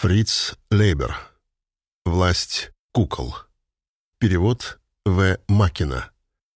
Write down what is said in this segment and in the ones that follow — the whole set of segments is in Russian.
Фриц Лейбер. «Власть кукол». Перевод В. Макина.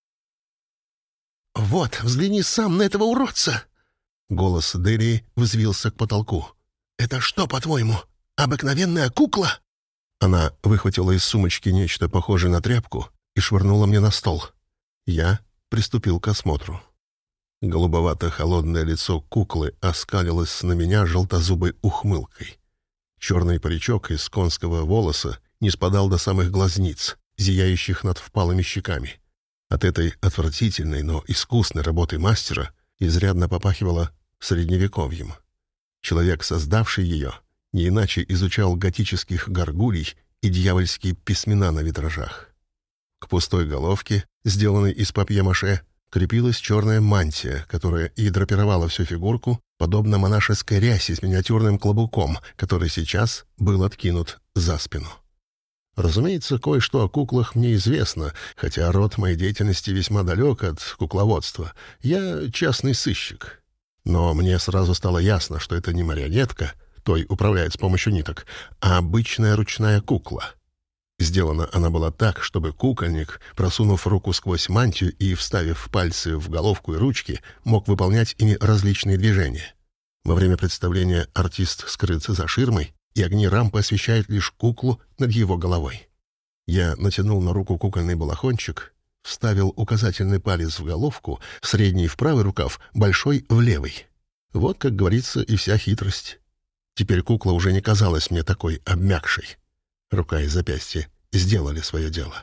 «Вот, взгляни сам на этого уродца!» Голос Делии взвился к потолку. «Это что, по-твоему, обыкновенная кукла?» Она выхватила из сумочки нечто похожее на тряпку и швырнула мне на стол. Я приступил к осмотру. Голубовато-холодное лицо куклы оскалилось на меня желтозубой ухмылкой. Черный паричок из конского волоса не спадал до самых глазниц, зияющих над впалыми щеками. От этой отвратительной, но искусной работы мастера изрядно попахивало средневековьем. Человек, создавший ее, не иначе изучал готических горгулей и дьявольские письмена на витражах. К пустой головке, сделанной из папье-маше, крепилась черная мантия, которая и драпировала всю фигурку, подобно монашеской рясе с миниатюрным клобуком, который сейчас был откинут за спину. Разумеется, кое-что о куклах мне известно, хотя род моей деятельности весьма далек от кукловодства. Я частный сыщик. Но мне сразу стало ясно, что это не марионетка, той управляет с помощью ниток, а обычная ручная кукла. Сделана она была так, чтобы кукольник, просунув руку сквозь мантию и вставив пальцы в головку и ручки, мог выполнять ими различные движения. Во время представления артист скрыт за ширмой, и огни рампы освещают лишь куклу над его головой. Я натянул на руку кукольный балахончик, вставил указательный палец в головку, средний в правый рукав, большой в левый. Вот, как говорится, и вся хитрость. Теперь кукла уже не казалась мне такой обмякшей. Рука и запястье сделали свое дело.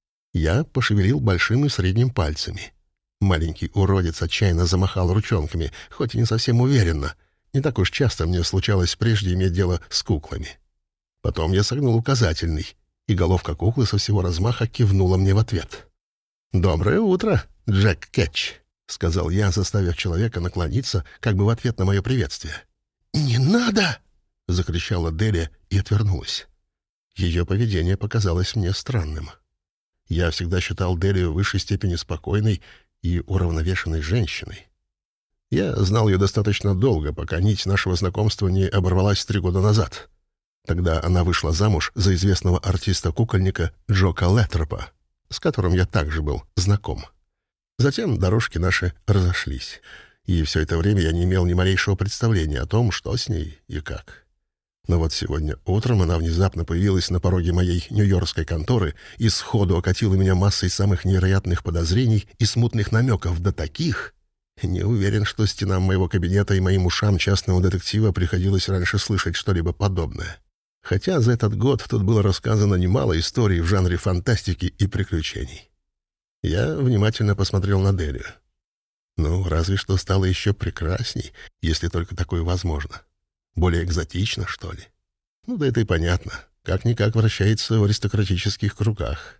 Я пошевелил большим и средним пальцами. Маленький уродец отчаянно замахал ручонками, хоть и не совсем уверенно. Не так уж часто мне случалось прежде иметь дело с куклами. Потом я согнул указательный, и головка куклы со всего размаха кивнула мне в ответ. «Доброе утро, Джек Кетч», — сказал я, заставив человека наклониться, как бы в ответ на мое приветствие. «Не надо!» — закричала Делия и отвернулась. Ее поведение показалось мне странным. Я всегда считал Делию в высшей степени спокойной и уравновешенной женщиной. Я знал ее достаточно долго, пока нить нашего знакомства не оборвалась 3 года назад. Тогда она вышла замуж за известного артиста-кукольника Джока Леттропа, с которым я также был знаком. Затем дорожки наши разошлись, и все это время я не имел ни малейшего представления о том, что с ней и как. Но вот сегодня утром она внезапно появилась на пороге моей нью-йоркской конторы и сходу окатила меня массой самых невероятных подозрений и смутных намеков до таких. Не уверен, что стенам моего кабинета и моим ушам частного детектива приходилось раньше слышать что-либо подобное. Хотя за этот год тут было рассказано немало историй в жанре фантастики и приключений. Я внимательно посмотрел на Делию. Ну, разве что стало еще прекрасней, если только такое возможно. Более экзотично, что ли? Ну, да это и понятно. Как-никак вращается в аристократических кругах.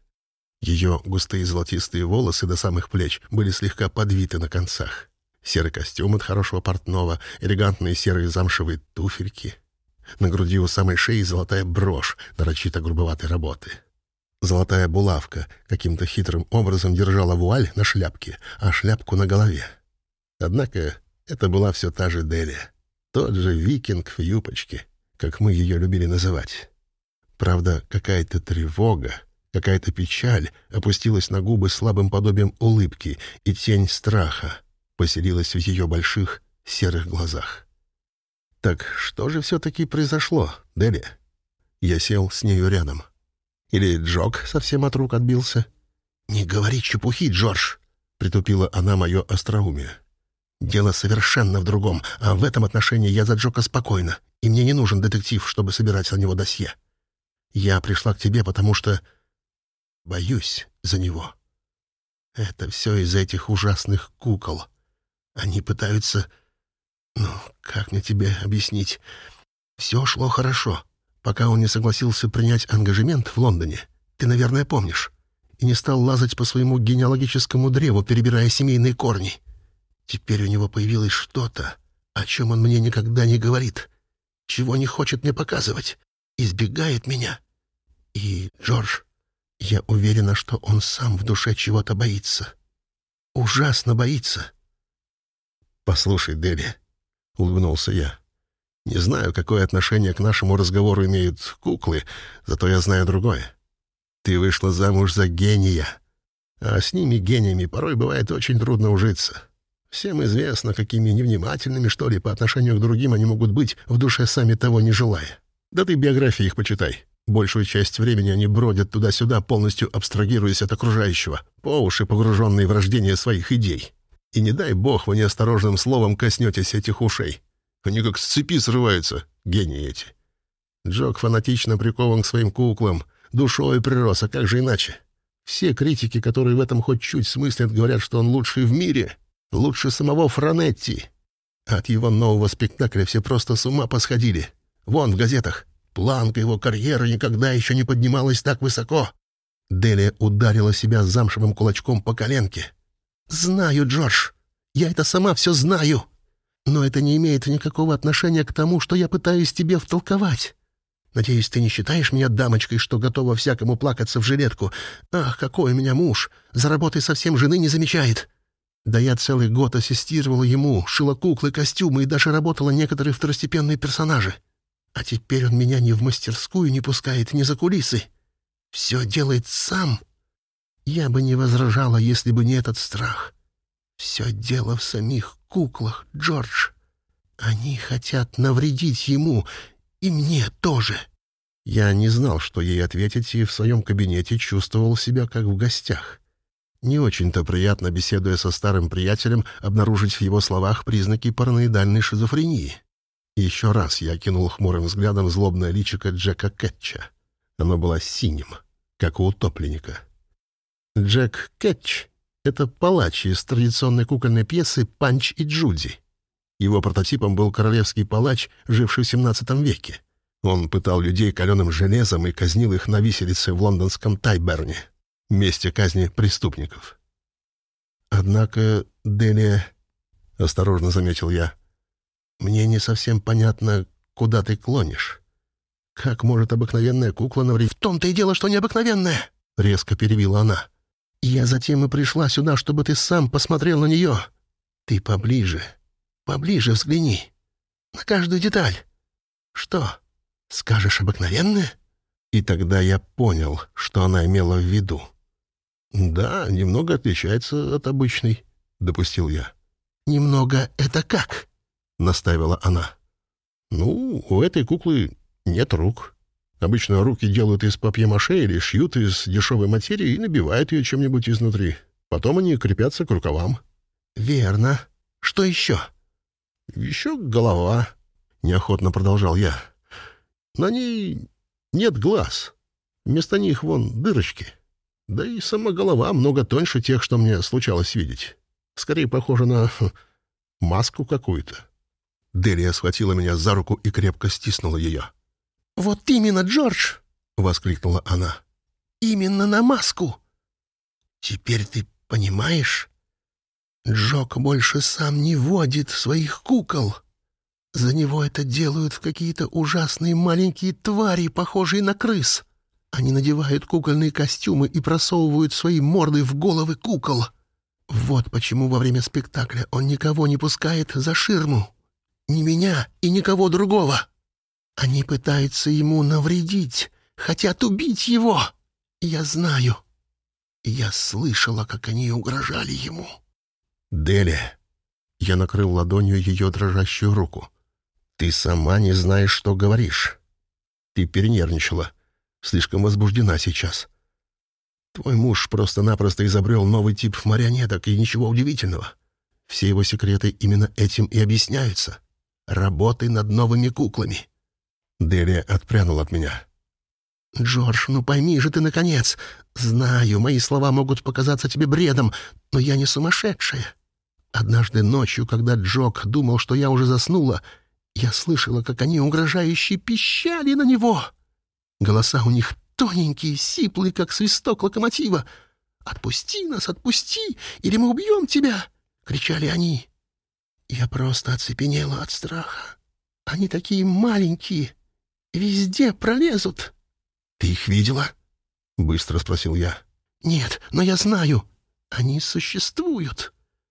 Ее густые золотистые волосы до самых плеч были слегка подвиты на концах. Серый костюм от хорошего портного, элегантные серые замшевые туфельки. На груди у самой шеи золотая брошь нарочито грубоватой работы. Золотая булавка каким-то хитрым образом держала вуаль на шляпке, а шляпку на голове. Однако это была все та же Делия. Тот же викинг в юбочке, как мы ее любили называть. Правда, какая-то тревога, какая-то печаль опустилась на губы слабым подобием улыбки, и тень страха поселилась в ее больших серых глазах. Так что же все-таки произошло, Делия? Я сел с нею рядом. Или Джок совсем от рук отбился? «Не говори чепухи, Джордж!» — притупила она мое остроумие. «Дело совершенно в другом, а в этом отношении я за Джока спокойна, и мне не нужен детектив, чтобы собирать на него досье. Я пришла к тебе, потому что боюсь за него. Это все из-за этих ужасных кукол. Они пытаются... Ну, как мне тебе объяснить? Все шло хорошо, пока он не согласился принять ангажемент в Лондоне. Ты, наверное, помнишь. И не стал лазать по своему генеалогическому древу, перебирая семейные корни. Теперь у него появилось что-то, о чем он мне никогда не говорит, чего не хочет мне показывать, избегает меня. И, Джордж, я уверена, что он сам в душе чего-то боится. Ужасно боится. «Послушай, Делия», — улыбнулся я, Не знаю, какое отношение к нашему разговору имеют куклы, зато я знаю другое. Ты вышла замуж за гения, а с ними, гениями, порой бывает очень трудно ужиться. Всем известно, какими невнимательными, что ли, по отношению к другим они могут быть, в душе сами того не желая. Да ты биографии их почитай. Большую часть времени они бродят туда-сюда, полностью абстрагируясь от окружающего, по уши погруженные в рождение своих идей. И не дай бог вы неосторожным словом коснетесь этих ушей. Они как с цепи срываются, гении эти. Джок фанатично прикован к своим куклам, душой прирос, а как же иначе? Все критики, которые в этом хоть чуть смыслят, говорят, что он лучший в мире, лучше самого Франетти. От его нового спектакля все просто с ума посходили. Вон в газетах. Планка его карьеры никогда еще не поднималась так высоко. Делия ударила себя замшевым кулачком по коленке. «Знаю, Джордж. Я это сама все знаю. Но это не имеет никакого отношения к тому, что я пытаюсь тебе втолковать. Надеюсь, ты не считаешь меня дамочкой, что готова всякому плакаться в жилетку. Ах, какой у меня муж! За работой совсем жены не замечает. Да я целый год ассистировала ему, шила куклы, костюмы и даже работала некоторые второстепенные персонажи. А теперь он меня ни в мастерскую не пускает, ни за кулисы. Все делает сам. Я бы не возражала, если бы не этот страх. Все дело в самих куклах, Джордж. Они хотят навредить ему, и мне тоже». Я не знал, что ей ответить, и в своем кабинете чувствовал себя как в гостях. Не очень-то приятно, беседуя со старым приятелем, обнаружить в его словах признаки параноидальной шизофрении. Еще раз я кинул хмурым взглядом злобное личико Джека Кетча. Оно было синим, как у утопленника. Джек Кетч — это палач из традиционной кукольной пьесы «Панч и Джуди». Его прототипом был королевский палач, живший в XVII веке. Он пытал людей каленым железом и казнил их на виселице в лондонском Тайберне, месте казни преступников. «Однако, Делия, — осторожно заметил я, — мне не совсем понятно, куда ты клонишь. Как может обыкновенная кукла навредить?» «В том-то и дело, что необыкновенная!» — резко перебила она. «Я затем и пришла сюда, чтобы ты сам посмотрел на нее. Ты поближе взгляни. На каждую деталь. Что, скажешь обыкновенное?» И тогда я понял, что она имела в виду. «Да, немного отличается от обычной», — допустил я. «Немного — это как?» — настаивала она. «Ну, у этой куклы нет рук. Обычно руки делают из папье-маше или шьют из дешевой материи и набивают ее чем-нибудь изнутри. Потом они крепятся к рукавам». «Верно. Что еще?» «Еще голова», — неохотно продолжал я. «На ней нет глаз. Вместо них вон дырочки. Да и сама голова много тоньше тех, что мне случалось видеть. Скорее похожа на маску какую-то». Делия схватила меня за руку и крепко стиснула ее. «Вот именно, Джордж!» — воскликнула она. «Именно на маску! Теперь ты понимаешь? Джок больше сам не водит своих кукол. За него это делают какие-то ужасные маленькие твари, похожие на крыс. Они надевают кукольные костюмы и просовывают свои морды в головы кукол. Вот почему во время спектакля он никого не пускает за ширму. Ни меня и никого другого. Они пытаются ему навредить, хотят убить его. Я знаю. Я слышала, как они угрожали ему». «Делия», — я накрыл ладонью ее дрожащую руку, — «ты сама не знаешь, что говоришь. Ты перенервничала, слишком возбуждена сейчас. Твой муж просто-напросто изобрел новый тип марионеток, и ничего удивительного. Все его секреты именно этим и объясняются. Работой над новыми куклами». Делия отпрянула от меня. «Джордж, ну пойми же ты, наконец. Знаю, мои слова могут показаться тебе бредом, но я не сумасшедшая. Однажды ночью, когда Джок думал, что я уже заснула, я слышала, как они угрожающе пищали на него. Голоса у них тоненькие, сиплые, как свисток локомотива. «Отпусти нас, отпусти, или мы убьем тебя!» — кричали они. Я просто оцепенела от страха. Они такие маленькие, везде пролезут. «Ты их видела?» — быстро спросил я. «Нет, но я знаю. Они существуют».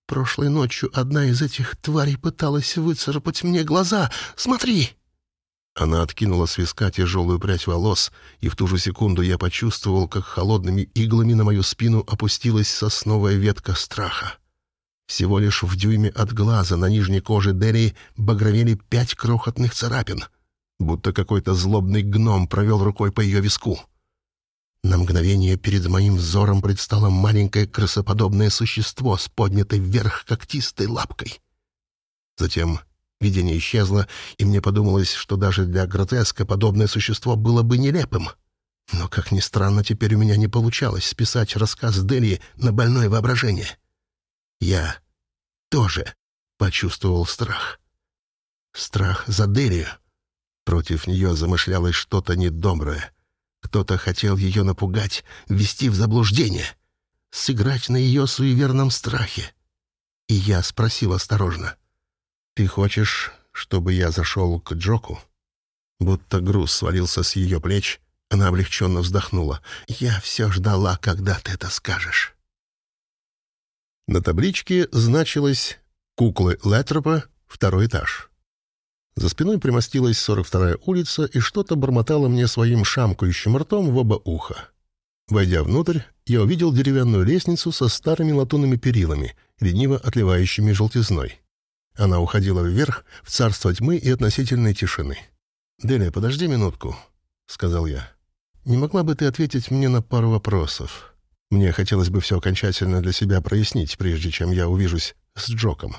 Прошлой ночью одна из этих тварей пыталась выцарапать мне глаза. Смотри!» Она откинула с виска тяжелую прядь волос, и в ту же секунду я почувствовал, как холодными иглами на мою спину опустилась сосновая ветка страха. Всего лишь в дюйме от глаза на нижней коже Дерри багровели 5 крохотных царапин, будто какой-то злобный гном провел рукой по ее виску. На мгновение перед моим взором предстало маленькое крысоподобное существо с поднятой вверх когтистой лапкой. Затем видение исчезло, и мне подумалось, что даже для гротеска подобное существо было бы нелепым. Но, как ни странно, теперь у меня не получалось списать рассказ Дели на больное воображение. Я тоже почувствовал страх. Страх за Делию. Против нее замышлялось что-то недоброе. Кто-то хотел ее напугать, ввести в заблуждение, сыграть на ее суеверном страхе. И я спросил осторожно: «Ты хочешь, чтобы я зашел к Джоку?» Будто груз свалился с ее плеч, она облегченно вздохнула. «Я все ждала, когда ты это скажешь». На табличке значилось «Куклы Лэттропа, 2-й этаж». За спиной примостилась 42-я улица и что-то бормотало мне своим шамкающим ртом в оба уха. Войдя внутрь, я увидел деревянную лестницу со старыми латунными перилами, лениво отливающими желтизной. Она уходила вверх, в царство тьмы и относительной тишины. «Делия, подожди минутку», — сказал я. «Не могла бы ты ответить мне на пару вопросов? Мне хотелось бы все окончательно для себя прояснить, прежде чем я увижусь с Джоком».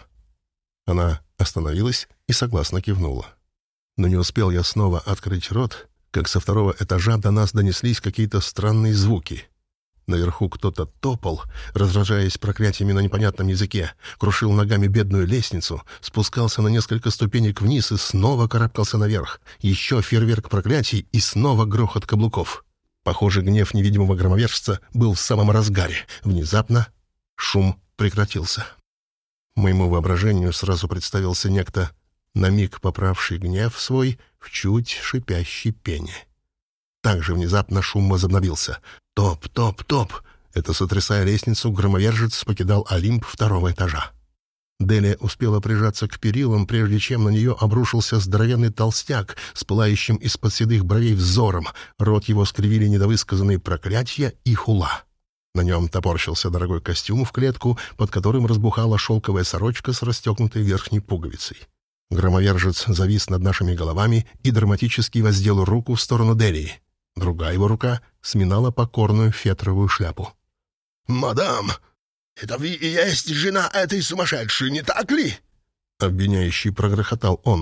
Она остановилась и согласно кивнула. Но не успел я снова открыть рот, как со 2-го этажа до нас донеслись какие-то странные звуки. Наверху кто-то топал, разражаясь проклятиями на непонятном языке, крушил ногами бедную лестницу, спускался на несколько ступенек вниз и снова карабкался наверх. Еще фейерверк проклятий и снова грохот каблуков. Похоже, гнев невидимого громовержца был в самом разгаре. Внезапно шум прекратился. Моему воображению сразу представился некто, на миг поправший гнев свой в чуть шипящей пене. Также внезапно шум возобновился. Топ, топ, топ. Это, сотрясая лестницу, громовержец покидал Олимп 2-го этажа. Делия успела прижаться к перилам, прежде чем на нее обрушился здоровенный толстяк с пылающим из-под седых бровей взором. Рот его скривили недовысказанные проклятия и хула. На нем топорщился дорогой костюм в клетку, под которым разбухала шелковая сорочка с расстегнутой верхней пуговицей. Громовержец завис над нашими головами и драматически воздел руку в сторону Делии. Другая его рука сминала покорную фетровую шляпу. «Мадам, это вы и есть жена этой сумасшедшей, не так ли?» Обвиняющий прогрохотал он.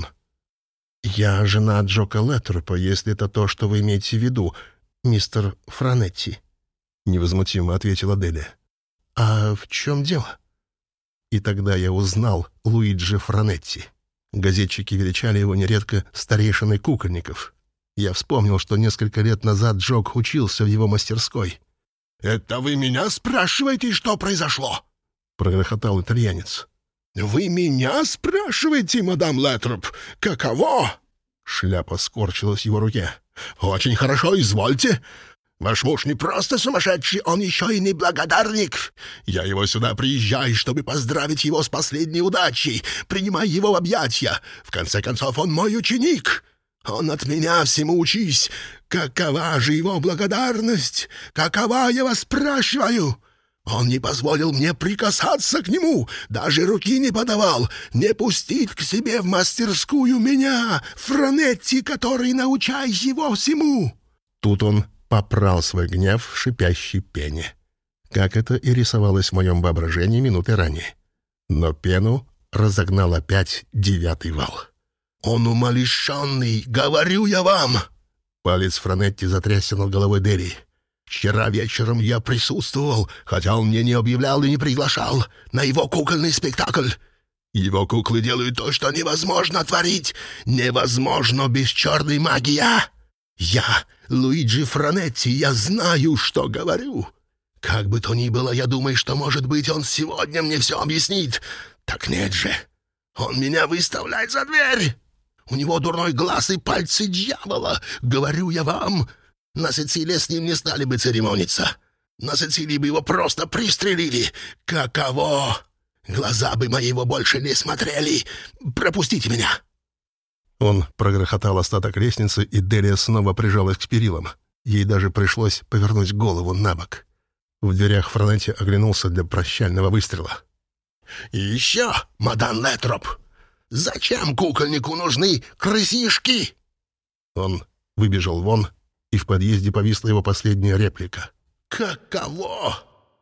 «Я жена Джока Лэттропа, если это то, что вы имеете в виду, мистер Франетти», — невозмутимо ответила Делия. «А в чем дело?» И тогда я узнал Луиджи Франетти. Газетчики величали его нередко старейшиной кукольников. Я вспомнил, что несколько лет назад Джок учился в его мастерской. «Это вы меня спрашиваете, что произошло?» — прогрохотал итальянец. «Вы меня спрашиваете, мадам Лэттроп, каково?» Шляпа скорчилась в его руке. «Очень хорошо, извольте. Ваш муж не просто сумасшедший, он еще и неблагодарник. Я его сюда приезжаю, чтобы поздравить его с последней удачей, принимай его в объятия. В конце концов, он мой ученик. Он от меня всему учись. Какова же его благодарность? Какова, я вас спрашиваю? Он не позволил мне прикасаться к нему, даже руки не подавал, не пустить к себе в мастерскую меня, Франетти, который научай его всему». Тут он попрал свой гнев в шипящей пене, как это и рисовалось в моем воображении минуты ранее. Но пену разогнал опять 9-й вал. «Он умалишенный, говорю я вам!» Палец Франетти затрясся над головой Дели. «Вчера вечером я присутствовал, хотя он мне не объявлял и не приглашал, на его кукольный спектакль. Его куклы делают то, что невозможно творить. Невозможно без черной магии. Я, Луиджи Франетти, я знаю, что говорю. Как бы то ни было, я думаю, что, может быть, он сегодня мне все объяснит. Так нет же, он меня выставляет за дверь. У него дурной глаз и пальцы дьявола, говорю я вам. На Сицилии с ним не стали бы церемониться. На Сицилии бы его просто пристрелили. Каково? Глаза бы моего больше не смотрели. Пропустите меня!» Он прогрохотал остаток лестницы, и Делия снова прижалась к перилам. Ей даже пришлось повернуть голову на бок. В дверях Франетти оглянулся для прощального выстрела. «И еще, мадам Летроп, зачем кукольнику нужны крысишки?» Он выбежал вон, и в подъезде повисла его последняя реплика. «Каково?»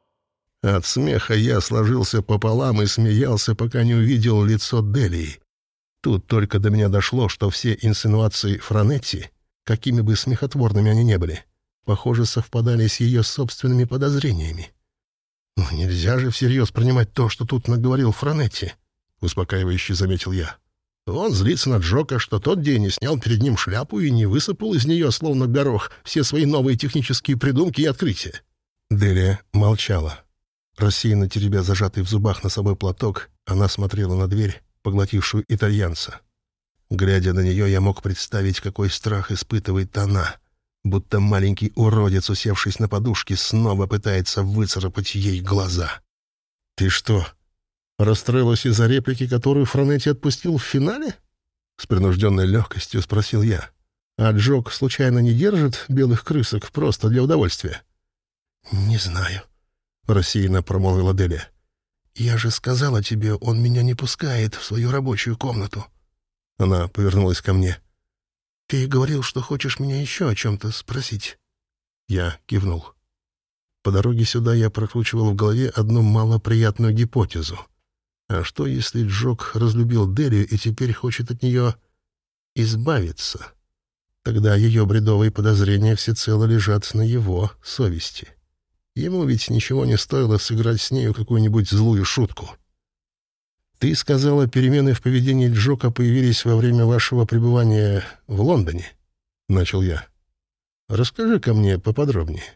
От смеха я сложился пополам и смеялся, пока не увидел лицо Делии. Тут только до меня дошло, что все инсинуации Франетти, какими бы смехотворными они ни были, похоже, совпадали с ее собственными подозрениями. «Ну, нельзя же всерьез принимать то, что тут наговорил Франетти», — успокаивающе заметил я. Он злится на Джока, что тот день не снял перед ним шляпу и не высыпал из нее, словно горох, все свои новые технические придумки и открытия. Делия молчала. Рассеянно теребя зажатый в зубах носовой платок, она смотрела на дверь, поглотившую итальянца. Глядя на нее, я мог представить, какой страх испытывает она, будто маленький уродец, усевшись на подушке, снова пытается выцарапать ей глаза. «Ты что, расстроилась из-за реплики, которую Франетти отпустил в финале?» С принужденной легкостью спросил я. «А Джок случайно не держит белых крысок просто для удовольствия?» «Не знаю», — рассеянно промолвила Делия. «Я же сказала тебе, он меня не пускает в свою рабочую комнату». Она повернулась ко мне. «Ты говорил, что хочешь меня еще о чем-то спросить?» Я кивнул. По дороге сюда я прокручивал в голове одну малоприятную гипотезу. А что, если Джок разлюбил Делию и теперь хочет от нее избавиться? Тогда ее бредовые подозрения всецело лежат на его совести. Ему ведь ничего не стоило сыграть с нею какую-нибудь злую шутку. «Ты сказала, перемены в поведении Джока появились во время вашего пребывания в Лондоне?» — начал я. «Расскажи-ка мне поподробнее».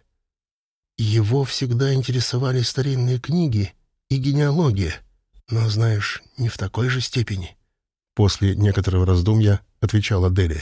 «Его всегда интересовали старинные книги и генеалогия, но, знаешь, не в такой же степени». После некоторого раздумья отвечала Делия.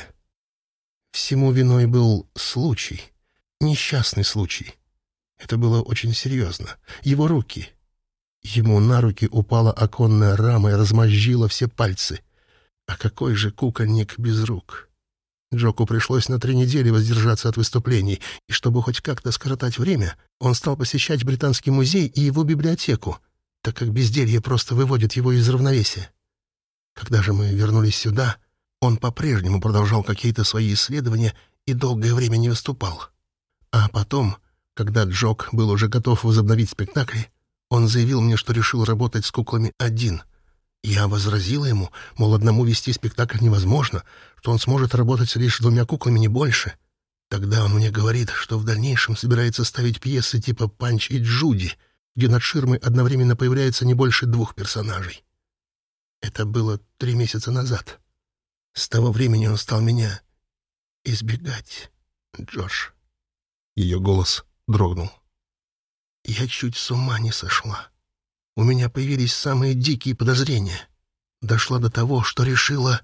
«Всему виной был случай, несчастный случай. Это было очень серьезно. Его руки. Ему на руки упала оконная рама и размозжила все пальцы. А какой же кукольник без рук? Джоку пришлось на 3 недели воздержаться от выступлений, и чтобы хоть как-то скоротать время, он стал посещать Британский музей и его библиотеку, так как безделье просто выводит его из равновесия. Когда же мы вернулись сюда, он по-прежнему продолжал какие-то свои исследования и долгое время не выступал. А потом, когда Джок был уже готов возобновить спектакли, он заявил мне, что решил работать с куклами один. Я возразила ему, мол, одному вести спектакль невозможно, что он сможет работать лишь с 2 куклами, не больше. Тогда он мне говорит, что в дальнейшем собирается ставить пьесы типа «Панч и Джуди», где над ширмой одновременно появляется не больше 2 персонажей. Это было 3 месяца назад. С того времени он стал меня избегать, Джордж. Ее голос дрогнул. Я чуть с ума не сошла. У меня появились самые дикие подозрения. Дошла до того, что решила,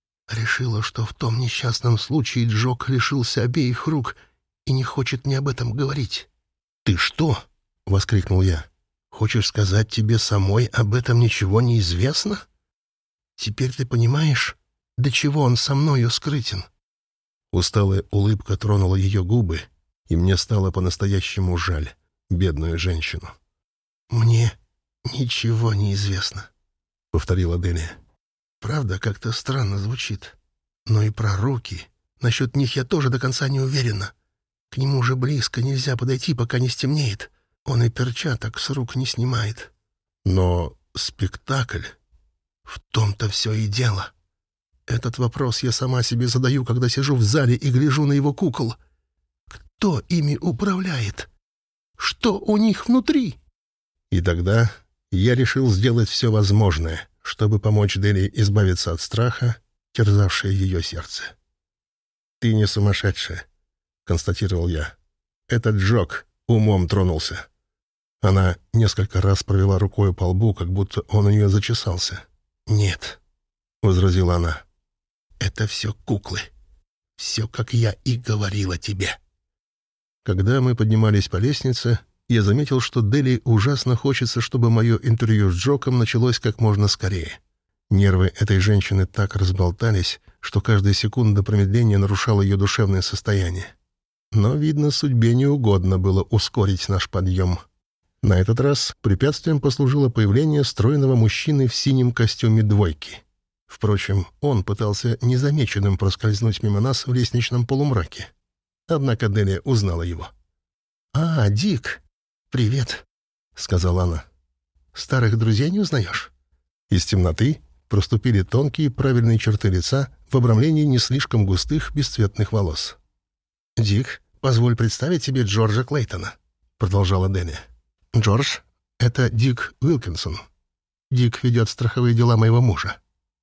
что в том несчастном случае Джок лишился обеих рук и не хочет мне об этом говорить. «Ты что?» — воскликнул я. «Хочешь сказать, тебе самой об этом ничего не известно? Теперь ты понимаешь, до чего он со мною скрытен?» Усталая улыбка тронула ее губы, и мне стало по-настоящему жаль бедную женщину. «Мне ничего не известно», — повторила Делия. «Правда, как-то странно звучит. Но и про руки. Насчет них я тоже до конца не уверена. К нему уже близко нельзя подойти, пока не стемнеет. Он и перчаток с рук не снимает. Но спектакль... В том-то все и дело. Этот вопрос я сама себе задаю, когда сижу в зале и гляжу на его кукол. Кто ими управляет? Что у них внутри?» И тогда я решил сделать все возможное, чтобы помочь Делии избавиться от страха, терзавшего ее сердце. «Ты не сумасшедшая», — констатировал я. «Этот Джок умом тронулся». Она несколько раз провела рукой по лбу, как будто он у нее зачесался. «Нет», — возразила она, — «это все куклы. Все, как я и говорила тебе». Когда мы поднимались по лестнице, я заметил, что Дели ужасно хочется, чтобы мое интервью с Джоком началось как можно скорее. Нервы этой женщины так разболтались, что каждая секунда промедления нарушала ее душевное состояние. Но, видно, судьбе не угодно было ускорить наш подъем. На этот раз препятствием послужило появление стройного мужчины в синем костюме двойки. Впрочем, он пытался незамеченным проскользнуть мимо нас в лестничном полумраке. Однако Делия узнала его. «А, Дик, привет», — сказала она. «Старых друзей не узнаешь?» Из темноты проступили тонкие правильные черты лица в обрамлении не слишком густых бесцветных волос. «Дик, позволь представить тебе Джорджа Клейтона», — продолжала Делия. «Джордж — это Дик Уилкинсон. Дик ведет страховые дела моего мужа».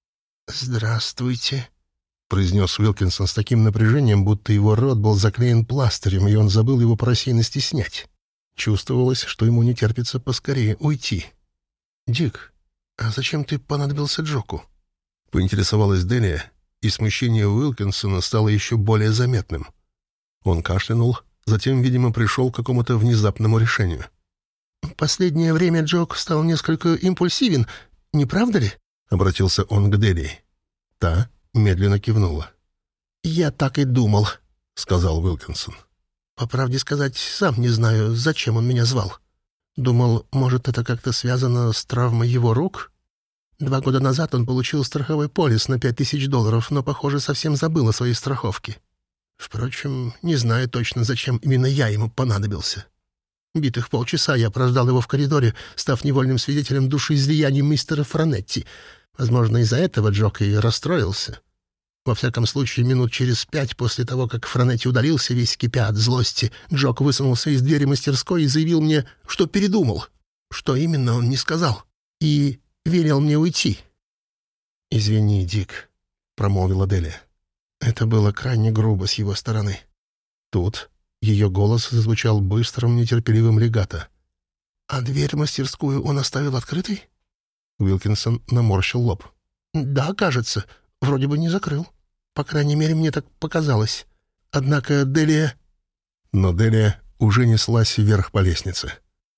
«Здравствуйте», — произнес Уилкинсон с таким напряжением, будто его рот был заклеен пластырем, и он забыл его по рассеянности снять. Чувствовалось, что ему не терпится поскорее уйти. «Дик, а зачем ты понадобился Джоку?» — поинтересовалась Делия, и смущение Уилкинсона стало еще более заметным. Он кашлянул, затем, видимо, пришел к какому-то внезапному решению. «Последнее время Джок стал несколько импульсивен, не правда ли?» — обратился он к Делии. Та медленно кивнула. «Я так и думал», — сказал Уилкинсон. «По правде сказать, сам не знаю, зачем он меня звал. Думал, может, это как-то связано с травмой его рук? 2 года назад он получил страховой полис на $5000, но, похоже, совсем забыл о своей страховке. Впрочем, не знаю точно, зачем именно я ему понадобился. Битых полчаса я прождал его в коридоре, став невольным свидетелем душеизлияния мистера Франетти. Возможно, из-за этого Джок и расстроился. Во всяком случае, минут через 5 после того, как Франетти удалился, весь кипя от злости, Джок высунулся из двери мастерской и заявил мне, что передумал. Что именно, он не сказал. И велел мне уйти. «Извини, Дик», — промолвила Делия. «Это было крайне грубо с его стороны». Тут ее голос зазвучал быстрым, нетерпеливым легато. «А дверь в мастерскую он оставил открытой?» Уилкинсон наморщил лоб. «Да, кажется. Вроде бы не закрыл. По крайней мере, мне так показалось. Однако Делия...» Но Делия уже неслась вверх по лестнице.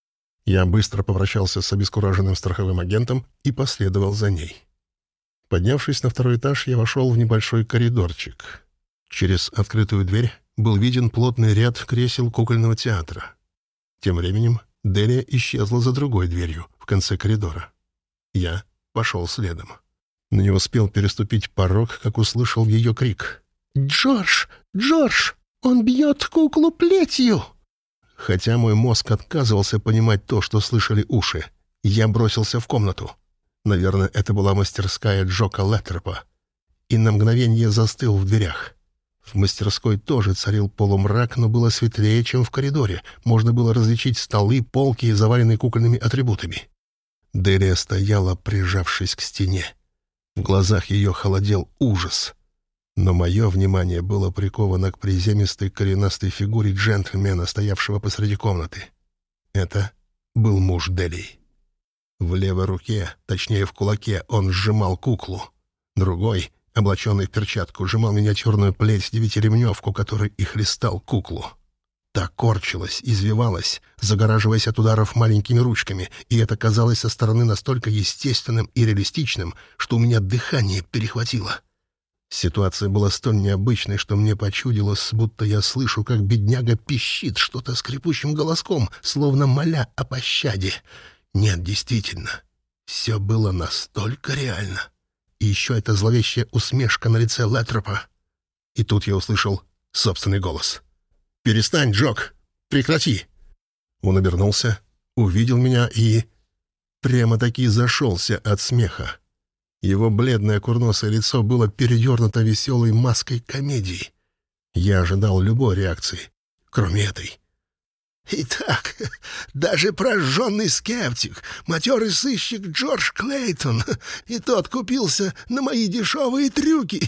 Я быстро попрощался с обескураженным страховым агентом и последовал за ней. Поднявшись на 2-й этаж, я вошел в небольшой коридорчик. Через открытую дверь был виден плотный ряд кресел кукольного театра. Тем временем Делия исчезла за другой дверью в конце коридора. Я пошел следом. Но не успел переступить порог, как услышал ее крик. «Джордж! Джордж! Он бьет куклу плетью!» Хотя мой мозг отказывался понимать то, что слышали уши, я бросился в комнату. Наверное, это была мастерская Джока Леттерпа. И на мгновение застыл в дверях. В мастерской тоже царил полумрак, но было светлее, чем в коридоре. Можно было различить столы, полки, заваленные кукольными атрибутами. Делия стояла, прижавшись к стене. В глазах ее холодел ужас. Но мое внимание было приковано к приземистой коренастой фигуре джентльмена, стоявшего посреди комнаты. Это был муж Делии. В левой руке, точнее в кулаке, он сжимал куклу. Другой, облаченный в перчатку, сжимал миниатюрную плеть 9-ремневку, которой и хлестал куклу. Та корчилась, извивалась, загораживаясь от ударов маленькими ручками, и это казалось со стороны настолько естественным и реалистичным, что у меня дыхание перехватило. Ситуация была столь необычной, что мне почудилось, будто я слышу, как бедняга пищит что-то скрипучим голоском, словно моля о пощаде. Нет, действительно, все было настолько реально. И еще эта зловещая усмешка на лице Леттерпа. И тут я услышал собственный голос. «Перестань, Джок! Прекрати!» Он обернулся, увидел меня и прямо-таки зашелся от смеха. Его бледное курносое лицо было передернуто веселой маской комедии. Я ожидал любой реакции, кроме этой. «Итак, даже прожженный скептик, матерый сыщик Джордж Клейтон, и тот купился на мои дешевые трюки!»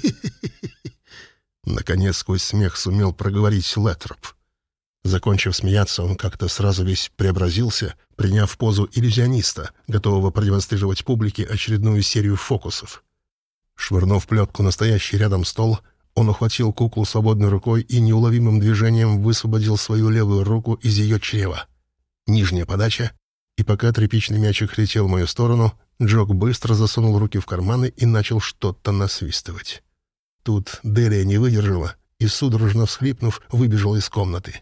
Наконец, сквозь смех сумел проговорить Леттерп. Закончив смеяться, он как-то сразу весь преобразился, приняв позу иллюзиониста, готового продемонстрировать публике очередную серию фокусов. Швырнув плетку на стоящий рядом стол, он ухватил куклу свободной рукой и неуловимым движением высвободил свою левую руку из ее чрева. нижняя подача, и пока тряпичный мячик летел в мою сторону, Джок быстро засунул руки в карманы и начал что-то насвистывать. Тут Делия не выдержала и, судорожно всхлипнув, выбежала из комнаты.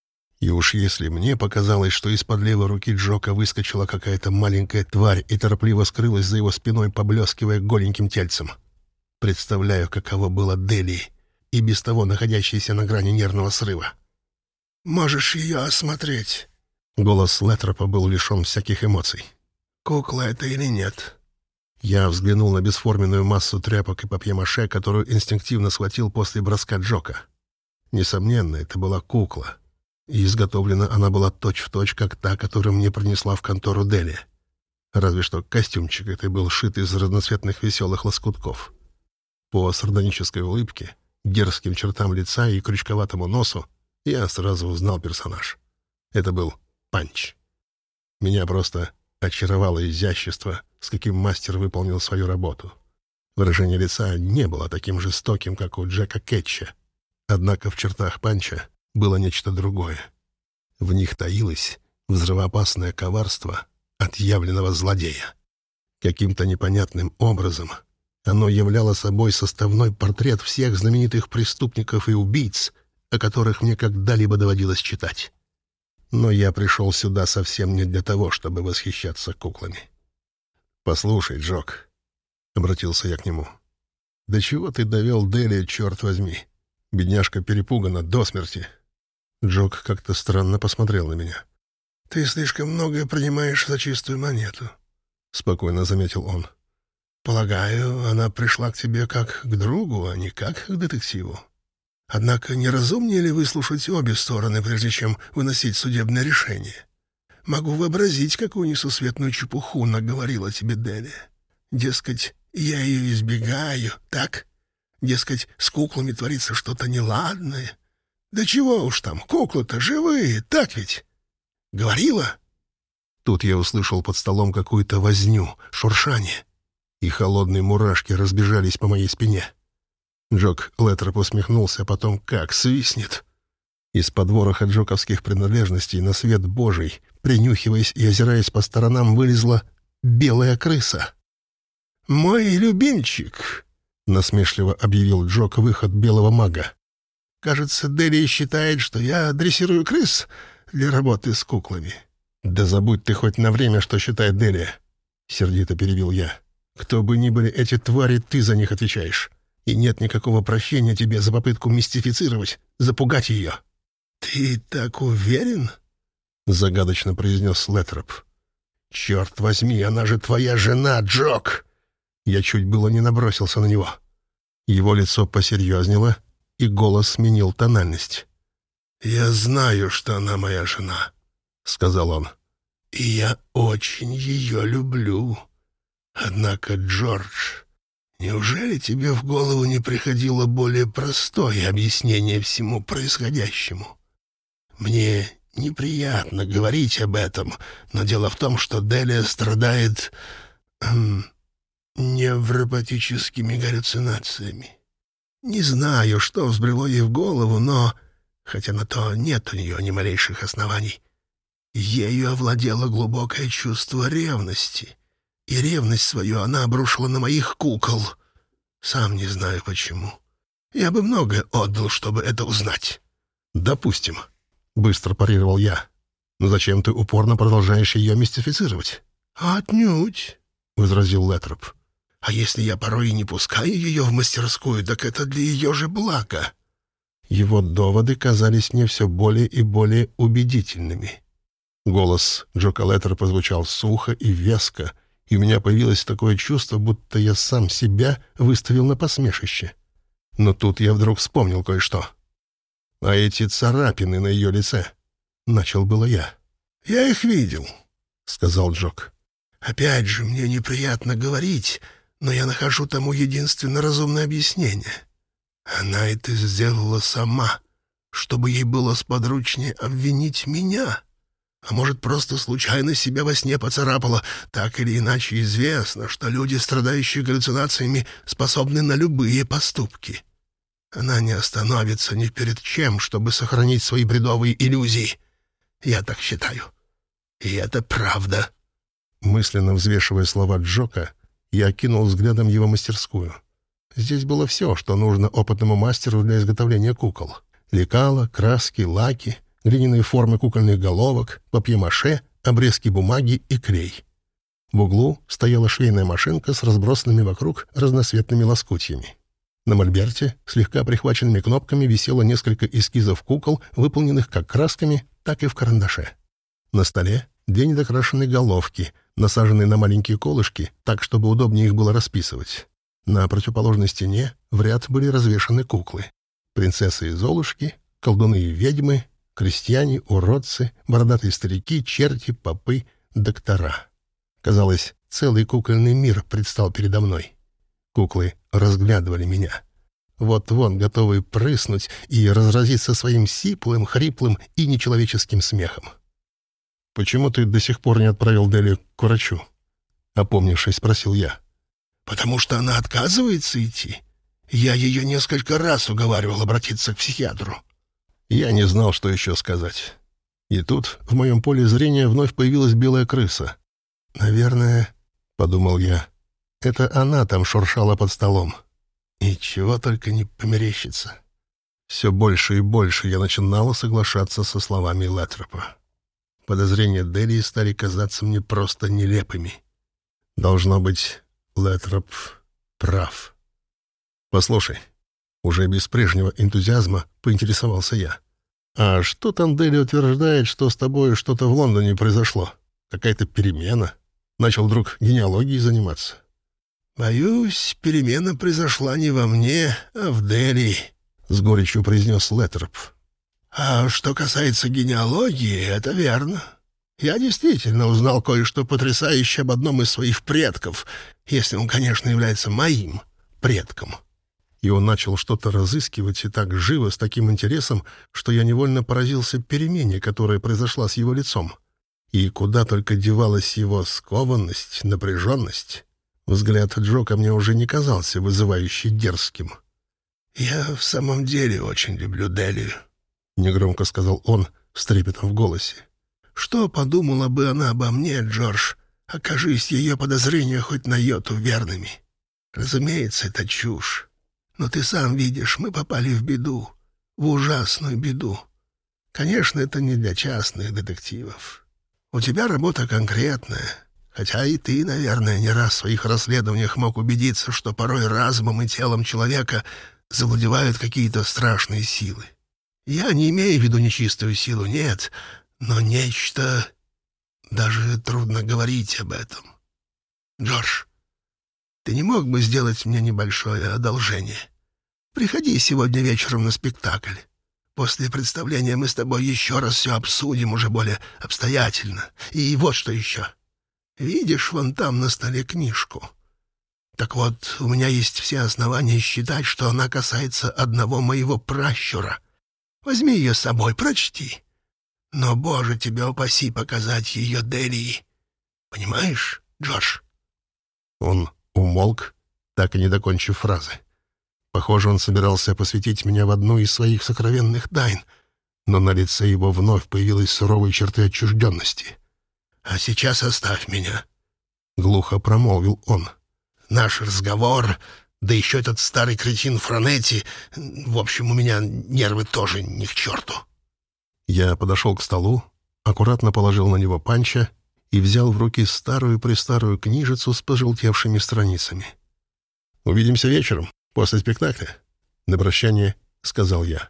И уж если мне показалось, что из-под левой руки Джока выскочила какая-то маленькая тварь и торопливо скрылась за его спиной, поблескивая голеньким тельцем. Представляю, каково было Делии, и без того находящейся на грани нервного срыва. «Можешь ее осмотреть». Голос Леттропа был лишен всяких эмоций. «Кукла это или нет?» Я взглянул на бесформенную массу тряпок и папье-маше, которую инстинктивно схватил после броска Джока. Несомненно, это была кукла. И изготовлена она была точь-в-точь, как та, которую мне принесла в контору Делия. Разве что костюмчик этой был шит из разноцветных веселых лоскутков. По сардонической улыбке, дерзким чертам лица и крючковатому носу я сразу узнал персонаж. Это был Панч. Меня просто очаровало изящество, с каким мастер выполнил свою работу. Выражение лица не было таким жестоким, как у Джека Кетча. Однако в чертах Панча было нечто другое. В них таилось взрывоопасное коварство отъявленного злодея. Каким-то непонятным образом оно являло собой составной портрет всех знаменитых преступников и убийц, о которых мне когда-либо доводилось читать. Но я пришел сюда совсем не для того, чтобы восхищаться куклами. «Послушай, Джок», — обратился я к нему, — «до чего ты довел Делию, черт возьми? Бедняжка перепугана до смерти». Джок как-то странно посмотрел на меня. «Ты слишком многое принимаешь за чистую монету», — спокойно заметил он. «Полагаю, она пришла к тебе как к другу, а не как к детективу. Однако не разумнее ли выслушать обе стороны, прежде чем выносить судебное решение? Могу вообразить, какую несусветную чепуху наговорила тебе Делия. Дескать, я ее избегаю, так? Дескать, с куклами творится что-то неладное. Да чего уж там, куклы-то живые, так ведь? Говорила?» Тут я услышал под столом какую-то возню, шуршание, и холодные мурашки разбежались по моей спине. Джок Леттроп усмехнулся, а потом как свистнет. Из-под вороха джоковских принадлежностей на свет божий, принюхиваясь и озираясь по сторонам, вылезла белая крыса. «Мой любимчик», — насмешливо объявил Джок выход белого мага. «Кажется, Делия считает, что я дрессирую крыс для работы с куклами». «Да забудь ты хоть на время, что считает Делия», — сердито перебил я. «Кто бы ни были эти твари, ты за них отвечаешь. И нет никакого прощения тебе за попытку мистифицировать, запугать ее». «Ты так уверен?» — загадочно произнес Леттроп. «Черт возьми, она же твоя жена, Джок!» Я чуть было не набросился на него. Его лицо посерьезнело, и голос сменил тональность. «Я знаю, что она моя жена», — сказал он. «И я очень ее люблю. Однако, Джордж, неужели тебе в голову не приходило более простое объяснение всему происходящему? Мне неприятно говорить об этом, но дело в том, что Делия страдает невропатическими галлюцинациями. Не знаю, что взбрело ей в голову, но, хотя на то нет у нее ни малейших оснований, ею овладело глубокое чувство ревности, и ревность свою она обрушила на моих кукол. Сам не знаю почему. Я бы многое отдал, чтобы это узнать». «Допустим», — быстро парировал я. «Но зачем ты упорно продолжаешь ее мистифицировать?» «Отнюдь», — возразил Леттроп. «А если я порой и не пускаю ее в мастерскую, так это для ее же блага». Его доводы казались мне все более и более убедительными. Голос Джока Леттропа звучал сухо и веско, и у меня появилось такое чувство, будто я сам себя выставил на посмешище. Но тут я вдруг вспомнил кое-что. «А эти царапины на ее лице?» — начал было я. «Я их видел», — сказал Джок. «Опять же, мне неприятно говорить, но я нахожу тому единственно разумное объяснение. Она это сделала сама, чтобы ей было сподручнее обвинить меня. А может, просто случайно себя во сне поцарапала. Так или иначе известно, что люди, страдающие галлюцинациями, способны на любые поступки. Она не остановится ни перед чем, чтобы сохранить свои бредовые иллюзии. Я так считаю. И это правда». Мысленно взвешивая слова Джока, я окинул взглядом его мастерскую. Здесь было все, что нужно опытному мастеру для изготовления кукол. Лекала, краски, лаки, глиняные формы кукольных головок, папье-маше, обрезки бумаги и клей. В углу стояла швейная машинка с разбросанными вокруг разноцветными лоскутьями. На мольберте, слегка прихваченными кнопками, висело несколько эскизов кукол, выполненных как красками, так и в карандаше. На столе две недокрашенные головки, насаженные на маленькие колышки, так, чтобы удобнее их было расписывать. На противоположной стене в ряд были развешаны куклы. Принцессы и золушки, колдуны и ведьмы, крестьяне, уродцы, бородатые старики, черти, попы, доктора. Казалось, целый кукольный мир предстал передо мной. Куклы разглядывали меня. Вот-вот готовые прыснуть и разразиться своим сиплым, хриплым и нечеловеческим смехом. «Почему ты до сих пор не отправил Делию к врачу?» — опомнившись, спросил я. «Потому что она отказывается идти. Я ее несколько раз уговаривал обратиться к психиатру». Я не знал, что еще сказать. И тут в моем поле зрения вновь появилась белая крыса. «Наверное, — подумал я, — это она там шуршала под столом. И чего только не померещится». Все больше и больше я начинала соглашаться со словами Леттропа. Подозрения Делии стали казаться мне просто нелепыми. Должно быть, Леттроп прав. «Послушай», — уже без прежнего энтузиазма поинтересовался я, «а что там Дели утверждает, что с тобой что-то в Лондоне произошло? Какая-то перемена? Начал вдруг генеалогией заниматься?» «Боюсь, перемена произошла не во мне, а в Дели», — с горечью произнес Леттроп. «А что касается генеалогии, это верно. Я действительно узнал кое-что потрясающее об одном из своих предков, если он, конечно, является моим предком». И он начал что-то разыскивать и так живо, с таким интересом, что я невольно поразился перемене, которая произошла с его лицом. И куда только девалась его скованность, напряженность. Взгляд Джока мне уже не казался вызывающе дерзким. «Я в самом деле очень люблю Делию», — негромко сказал он с трепетом в голосе. «Что подумала бы она обо мне, Джордж, окажись ее подозрения хоть на йоту верными? Разумеется, это чушь. Но ты сам видишь, мы попали в беду, в ужасную беду. Конечно, это не для частных детективов. У тебя работа конкретная, хотя и ты, наверное, не раз в своих расследованиях мог убедиться, что порой разумом и телом человека завладевают какие-то страшные силы. Я не имею в виду нечистую силу, нет, но нечто... Даже трудно говорить об этом. Джордж, ты не мог бы сделать мне небольшое одолжение? Приходи сегодня вечером на спектакль. После представления мы с тобой еще раз все обсудим уже более обстоятельно. И вот что еще. Видишь вон там на столе книжку? Так вот, у меня есть все основания считать, что она касается одного моего пращура. Возьми ее с собой, прочти. Но, Боже, тебя упаси показать ее Делии. Понимаешь, Джордж?» Он умолк, так и не докончив фразы. Похоже, он собирался посвятить меня в одну из своих сокровенных тайн, но на лице его вновь появилась суровые черты отчужденности. «А сейчас оставь меня», — глухо промолвил он. «Наш разговор, да еще этот старый кретин Франетти, в общем, у меня нервы тоже ни к черту». Я подошел к столу, аккуратно положил на него панча и взял в руки старую-престарую книжицу с пожелтевшими страницами. «Увидимся вечером, после спектакля», — на прощание сказал я.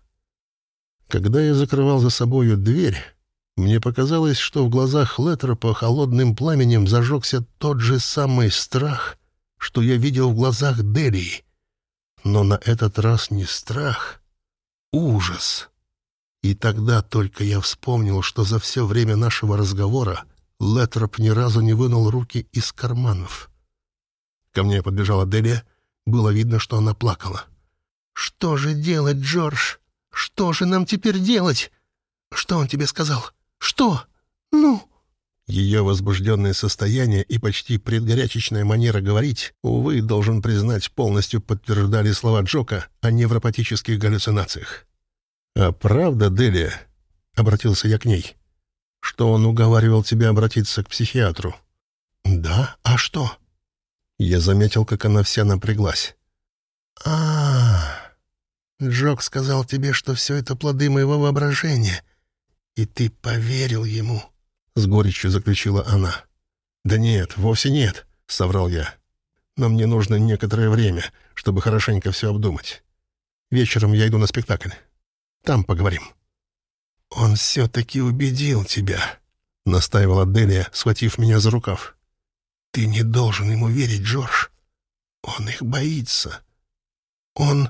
Когда я закрывал за собою дверь, мне показалось, что в глазах Леттропа холодным пламенем зажегся тот же самый страх, что я видел в глазах Делии. Но на этот раз не страх, ужас. И тогда только я вспомнил, что за все время нашего разговора Леттроп ни разу не вынул руки из карманов. Ко мне подбежала Делия. Было видно, что она плакала. «Что же делать, Джордж? Что же нам теперь делать? Что он тебе сказал? Что? Ну?» Ее возбужденное состояние и почти предгорячечная манера говорить, увы, должен признать, полностью подтверждали слова Джока о невропатических галлюцинациях. «А правда, Делия?» — обратился я к ней. что он уговаривал тебя обратиться к психиатру». «Да? А что?» Я заметил, как она вся напряглась. Джок сказал тебе, что все это плоды моего воображения, и ты поверил ему», — с горечью заключила она. «Да нет, вовсе нет», — соврал я. «Но мне нужно некоторое время, чтобы хорошенько все обдумать. Вечером я иду на спектакль. Там поговорим». «Он все-таки убедил тебя», — настаивала Делия, схватив меня за рукав. «Ты не должен ему верить, Джордж. Он их боится. Он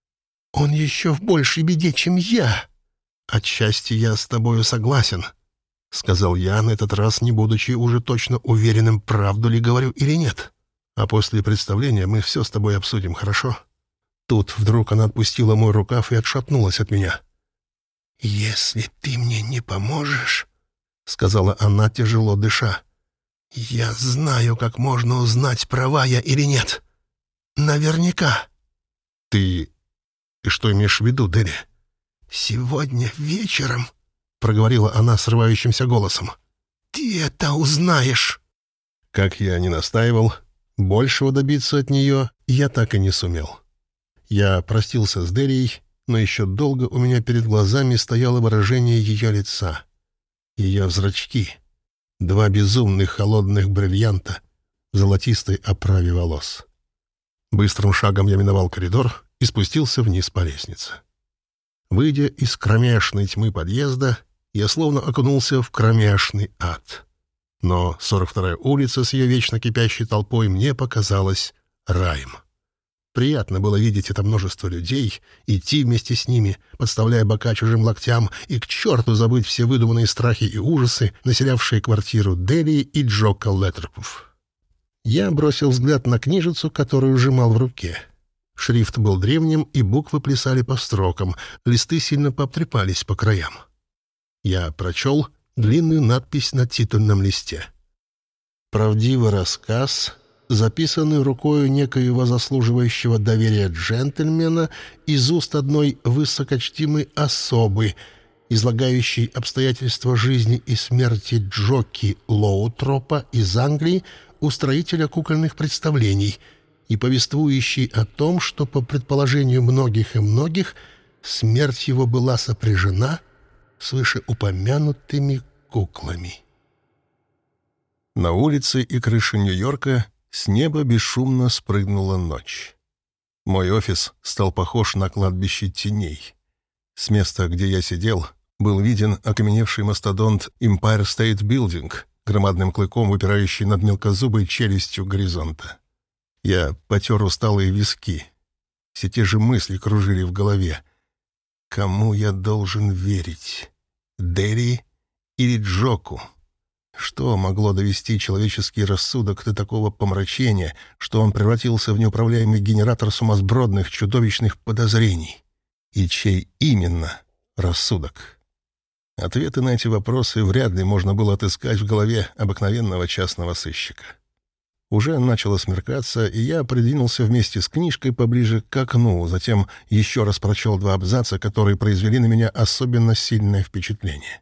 еще в большей беде, чем я». «Отчасти я с тобою согласен», — сказал я, на этот раз не будучи уже точно уверенным, правду ли говорю или нет. «А после представления мы все с тобой обсудим, хорошо?» Тут вдруг она отпустила мой рукав и отшатнулась от меня. «Если ты мне не поможешь», — сказала она, тяжело дыша, — «я знаю, как можно узнать, права я или нет. Наверняка». «Ты что имеешь в виду, Дерри?» «Сегодня вечером», — проговорила она срывающимся голосом, — «ты это узнаешь». Как я ни настаивал, большего добиться от нее я так и не сумел. Я простился с Деррией, но еще долго у меня перед глазами стояло выражение ее лица. Ее зрачки, 2 безумных холодных бриллианта в золотистой оправе волос. Быстрым шагом я миновал коридор и спустился вниз по лестнице. Выйдя из кромешной тьмы подъезда, я словно окунулся в кромешный ад. Но 42-я улица с ее вечно кипящей толпой мне показалась раем. Приятно было видеть это множество людей, идти вместе с ними, подставляя бока чужим локтям, и к черту забыть все выдуманные страхи и ужасы, населявшие квартиру Делии и Джока Леттерпуф. Я бросил взгляд на книжицу, которую сжимал в руке. Шрифт был древним, и буквы плясали по строкам, листы сильно пообтрепались по краям. Я прочел длинную надпись на титульном листе. «Правдивый рассказ, записанный рукою некоего заслуживающего доверия джентльмена из уст одной высокочтимой особы, излагающей обстоятельства жизни и смерти Джоки Лоутропа из Англии, устроителя кукольных представлений, и повествующий о том, что, по предположению многих и многих, смерть его была сопряжена с вышеупомянутыми куклами». На улице и крыше Нью-Йорка с неба бесшумно спрыгнула ночь. Мой офис стал похож на кладбище теней. С места, где я сидел, был виден окаменевший мастодонт Empire State Building, громадным клыком выпирающий над мелкозубой челюстью горизонта. Я потер усталые виски. Все те же мысли кружили в голове. Кому я должен верить? Дерри или Джоку? Что могло довести человеческий рассудок до такого помрачения, что он превратился в неуправляемый генератор сумасбродных, чудовищных подозрений? И чей именно рассудок? Ответы на эти вопросы вряд ли можно было отыскать в голове обыкновенного частного сыщика. Уже начало смеркаться, и я придвинулся вместе с книжкой поближе к окну, затем еще раз прочел 2 абзаца, которые произвели на меня особенно сильное впечатление.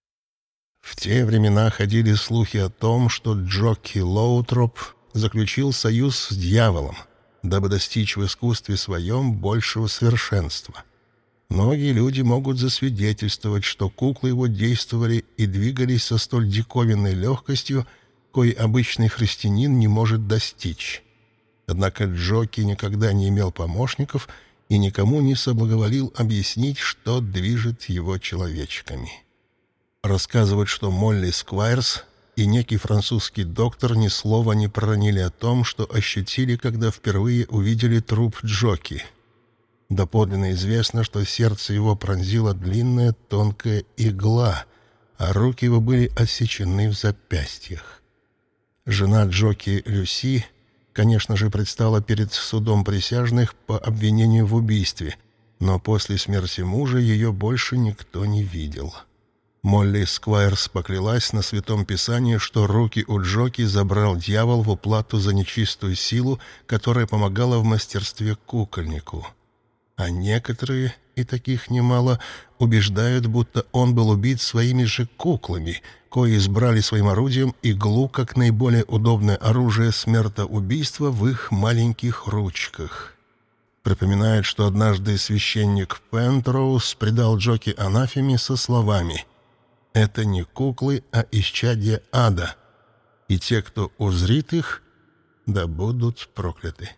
В те времена ходили слухи о том, что Джоки Лоутроп заключил союз с дьяволом, дабы достичь в искусстве своем большего совершенства. Многие люди могут засвидетельствовать, что куклы его действовали и двигались со столь диковинной легкостью, кой обычный христианин не может достичь. Однако Джоки никогда не имел помощников и никому не соблаговолил объяснить, что движет его человечками. Рассказывают, что Молли Сквайрс и некий французский доктор ни слова не проронили о том, что ощутили, когда впервые увидели труп Джоки. Доподлинно известно, что сердце его пронзила длинная тонкая игла, а руки его были отсечены в запястьях. Жена Джоки, Люси, конечно же, предстала перед судом присяжных по обвинению в убийстве, но после смерти мужа ее больше никто не видел. Молли Сквайрс поклялась на Святом Писании, что руки у Джоки забрал дьявол в уплату за нечистую силу, которая помогала в мастерстве кукольнику. А некоторые и таких немало, убеждают, будто он был убит своими же куклами, кои избрали своим орудием иглу как наиболее удобное оружие смертоубийства в их маленьких ручках. Припоминает, что однажды священник Пентроуз предал Джоки анафеме со словами: «Это не куклы, а исчадья ада, и те, кто узрит их, да будут прокляты».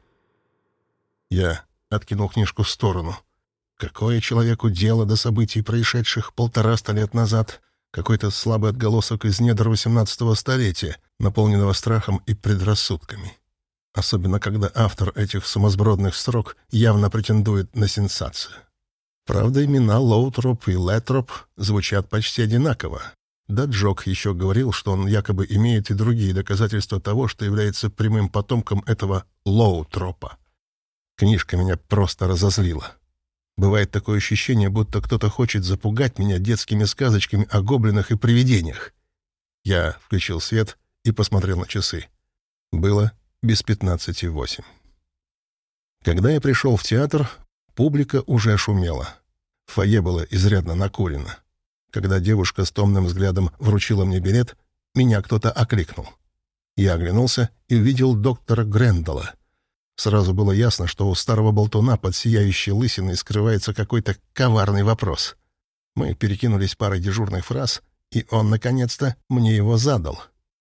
Я откинул книжку в сторону. Какое человеку дело до событий, происшедших 150 лет назад? Какой-то слабый отголосок из недр 18 столетия, наполненного страхом и предрассудками. Особенно, когда автор этих сумасбродных строк явно претендует на сенсацию. Правда, имена Лоутроп и Леттроп звучат почти одинаково. Да Джок еще говорил, что он якобы имеет и другие доказательства того, что является прямым потомком этого Лоутропа. Книжка меня просто разозлила. Бывает такое ощущение, будто кто-то хочет запугать меня детскими сказочками о гоблинах и привидениях. Я включил свет и посмотрел на часы. Было без 15:08. Когда я пришел в театр, публика уже шумела. Фойе было изрядно накурено. Когда девушка с томным взглядом вручила мне билет, меня кто-то окликнул. Я оглянулся и увидел доктора Грендела. Сразу было ясно, что у старого болтуна под сияющей лысиной скрывается какой-то коварный вопрос. Мы перекинулись парой дежурных фраз, и он, наконец-то, мне его задал.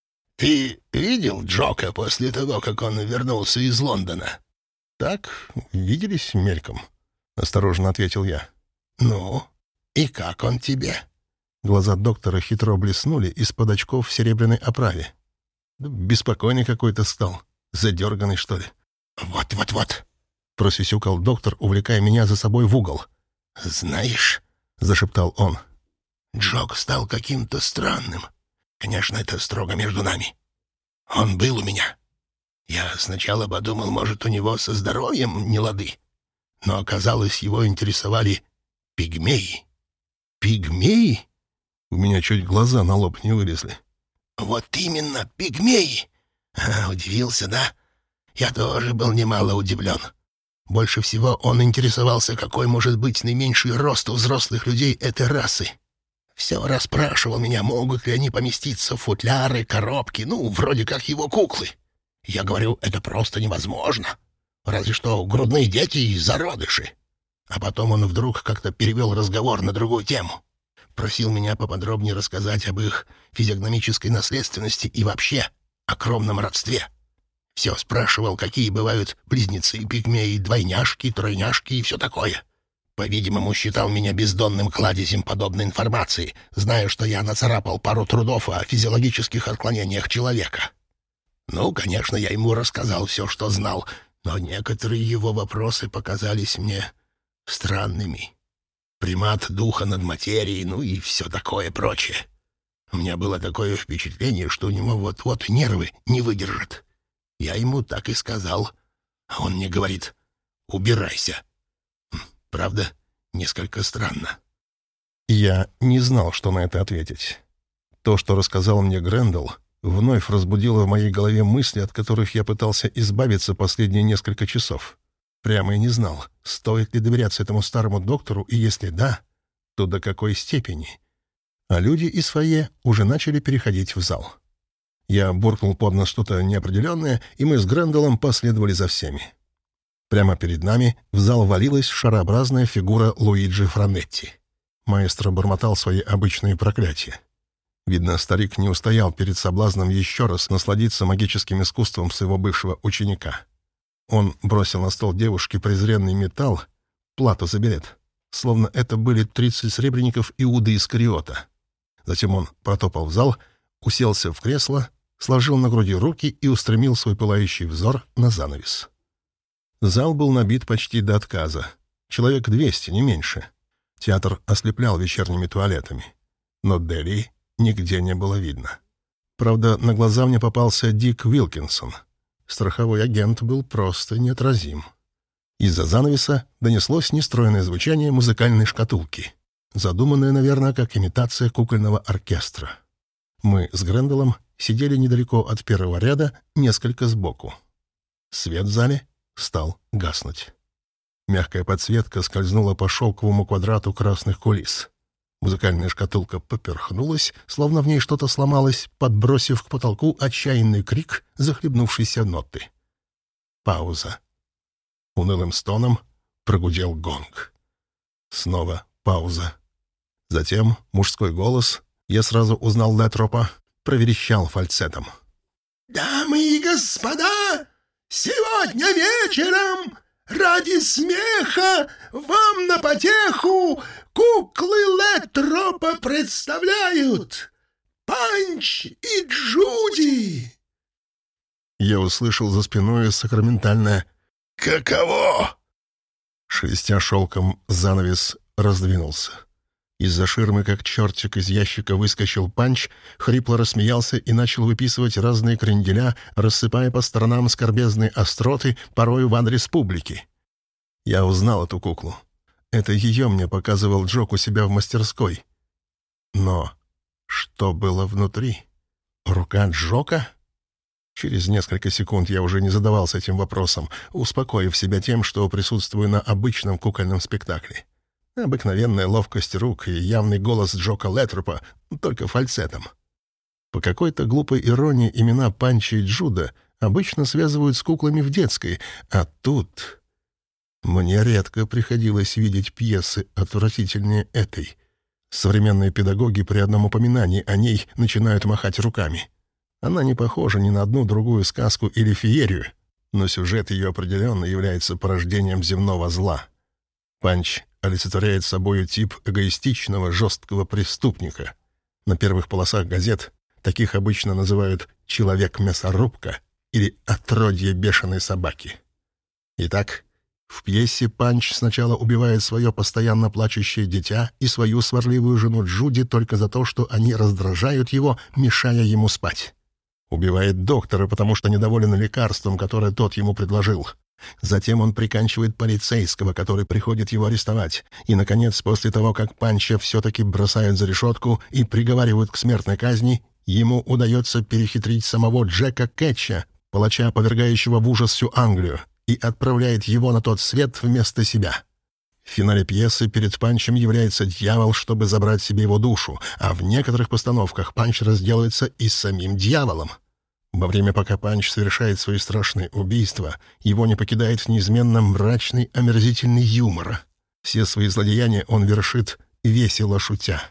«Ты видел Джока после того, как он вернулся из Лондона?» «Так, виделись мельком», — осторожно ответил я. «Ну, и как он тебе?» Глаза доктора хитро блеснули из-под очков в серебряной оправе. Беспокойный какой-то стал, задерганный, что ли. «Вот», — просисюкал доктор, увлекая меня за собой в угол. «Знаешь», — зашептал он, — «Джок стал каким-то странным. Конечно, это строго между нами. Он был у меня. Я сначала подумал, может, у него со здоровьем не лады. Но оказалось, его интересовали пигмеи». «Пигмеи?» У меня чуть глаза на лоб не вылезли. «Вот именно, пигмеи! Удивился, да? Я тоже был немало удивлен. Больше всего он интересовался, какой может быть наименьший рост у взрослых людей этой расы. Все расспрашивал меня, могут ли они поместиться в футляры, коробки, ну, вроде как его куклы. Я говорю, это просто невозможно. Разве что грудные дети и зародыши. А потом он вдруг как-то перевел разговор на другую тему. Просил меня поподробнее рассказать об их физиогномической наследственности и вообще о кровном родстве. Все спрашивал, какие бывают близнецы, пигмеи, двойняшки, тройняшки и все такое. По-видимому, считал меня бездонным кладезем подобной информации, зная, что я нацарапал пару трудов о физиологических отклонениях человека. Ну, конечно, я ему рассказал все, что знал, но некоторые его вопросы показались мне странными. Примат духа над материей, ну и все такое прочее. У меня было такое впечатление, что у него вот-вот нервы не выдержат. Я ему так и сказал, а он мне говорит: «Убирайся». Правда, несколько странно. Я не знал, что на это ответить. То, что рассказал мне Грендел, вновь разбудило в моей голове мысли, от которых я пытался избавиться последние несколько часов. Прямо и не знал, стоит ли доверяться этому старому доктору, и если да, то до какой степени. А люди из фойе уже начали переходить в зал. Я буркнул под нос что-то неопределенное, и мы с Гренделом последовали за всеми. Прямо перед нами в зал валилась шарообразная фигура Луиджи Франетти. Маэстро бормотал свои обычные проклятия. Видно, старик не устоял перед соблазном еще раз насладиться магическим искусством своего бывшего ученика. Он бросил на стол девушке презренный металл, плату за билет, словно это были 30 сребреников Иуды Искариота. Затем он протопал в зал, уселся в кресло, сложил на груди руки и устремил свой пылающий взор на занавес. Зал был набит почти до отказа. Человек 200, не меньше. Театр ослеплял вечерними туалетами. Но Дели нигде не было видно. Правда, на глаза мне попался Дик Уилкинсон. Страховой агент был просто неотразим. Из-за занавеса донеслось нестройное звучание музыкальной шкатулки, задуманное, наверное, как имитация кукольного оркестра. Мы с Гренделом сидели недалеко от первого ряда, несколько сбоку. Свет в зале стал гаснуть. Мягкая подсветка скользнула по шелковому квадрату красных кулис. Музыкальная шкатулка поперхнулась, словно в ней что-то сломалось, подбросив к потолку отчаянный крик захлебнувшейся ноты. Пауза. Унылым стоном прогудел гонг. Снова пауза. Затем мужской голос, я сразу узнал Леттропа, проверещал фальцетом. «Дамы и господа, сегодня вечером ради смеха вам на потеху куклы Леттропа представляют Панч и Джуди!» Я услышал за спиной сакраментальное «Каково?» Шелестя шелком, занавес раздвинулся. Из-за ширмы, как чертик из ящика, выскочил Панч, хрипло рассмеялся и начал выписывать разные кренделя, рассыпая по сторонам скорбезные остроты, порою в адрес публики. Я узнал эту куклу. Это ее мне показывал Джок у себя в мастерской. Но что было внутри? Рука Джока? Через несколько секунд я уже не задавался этим вопросом, успокоив себя тем, что присутствую на обычном кукольном спектакле. Обыкновенная ловкость рук и явный голос Джока Леттропа, только фальцетом. По какой-то глупой иронии имена Панча и Джуда обычно связывают с куклами в детской, а тут... Мне редко приходилось видеть пьесы отвратительнее этой. Современные педагоги при одном упоминании о ней начинают махать руками. Она не похожа ни на одну другую сказку или феерию, но сюжет ее определенно является порождением земного зла. Панч олицетворяет собою тип эгоистичного, жесткого преступника. На первых полосах газет таких обычно называют «человек-мясорубка» или «отродье бешеной собаки». Итак, в пьесе Панч сначала убивает свое постоянно плачущее дитя и свою сварливую жену Джуди только за то, что они раздражают его, мешая ему спать. Убивает доктора, потому что недоволен лекарством, которое тот ему предложил. Затем он приканчивает полицейского, который приходит его арестовать. И, наконец, после того, как Панча все-таки бросают за решетку и приговаривают к смертной казни, ему удается перехитрить самого Джека Кетча, палача, повергающего в ужас всю Англию, и отправляет его на тот свет вместо себя. В финале пьесы перед Панчем является дьявол, чтобы забрать себе его душу, а в некоторых постановках Панч разделается и с самим дьяволом. Во время, пока Панч совершает свои страшные убийства, его не покидает неизменно мрачный, омерзительный юмор. Все свои злодеяния он вершит, весело шутя.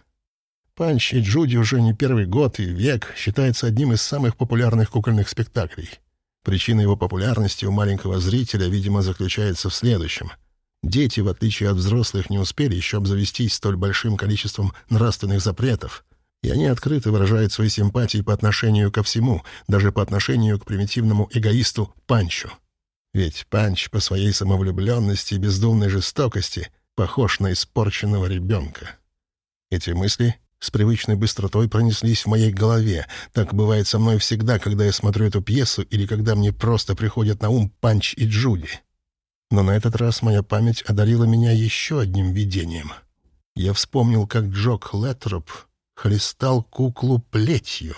«Панч и Джуди» уже не первый год и век считается одним из самых популярных кукольных спектаклей. Причина его популярности у маленького зрителя, видимо, заключается в следующем. Дети, в отличие от взрослых, не успели еще обзавестись столь большим количеством нравственных запретов, и они открыто выражают свои симпатии по отношению ко всему, даже по отношению к примитивному эгоисту Панчу. Ведь Панч по своей самовлюбленности и бездумной жестокости похож на испорченного ребенка. Эти мысли с привычной быстротой пронеслись в моей голове. Так бывает со мной всегда, когда я смотрю эту пьесу или когда мне просто приходят на ум Панч и Джуди. Но на этот раз моя память одарила меня еще одним видением. Я вспомнил, как Джок Леттроп хлестал куклу плетью.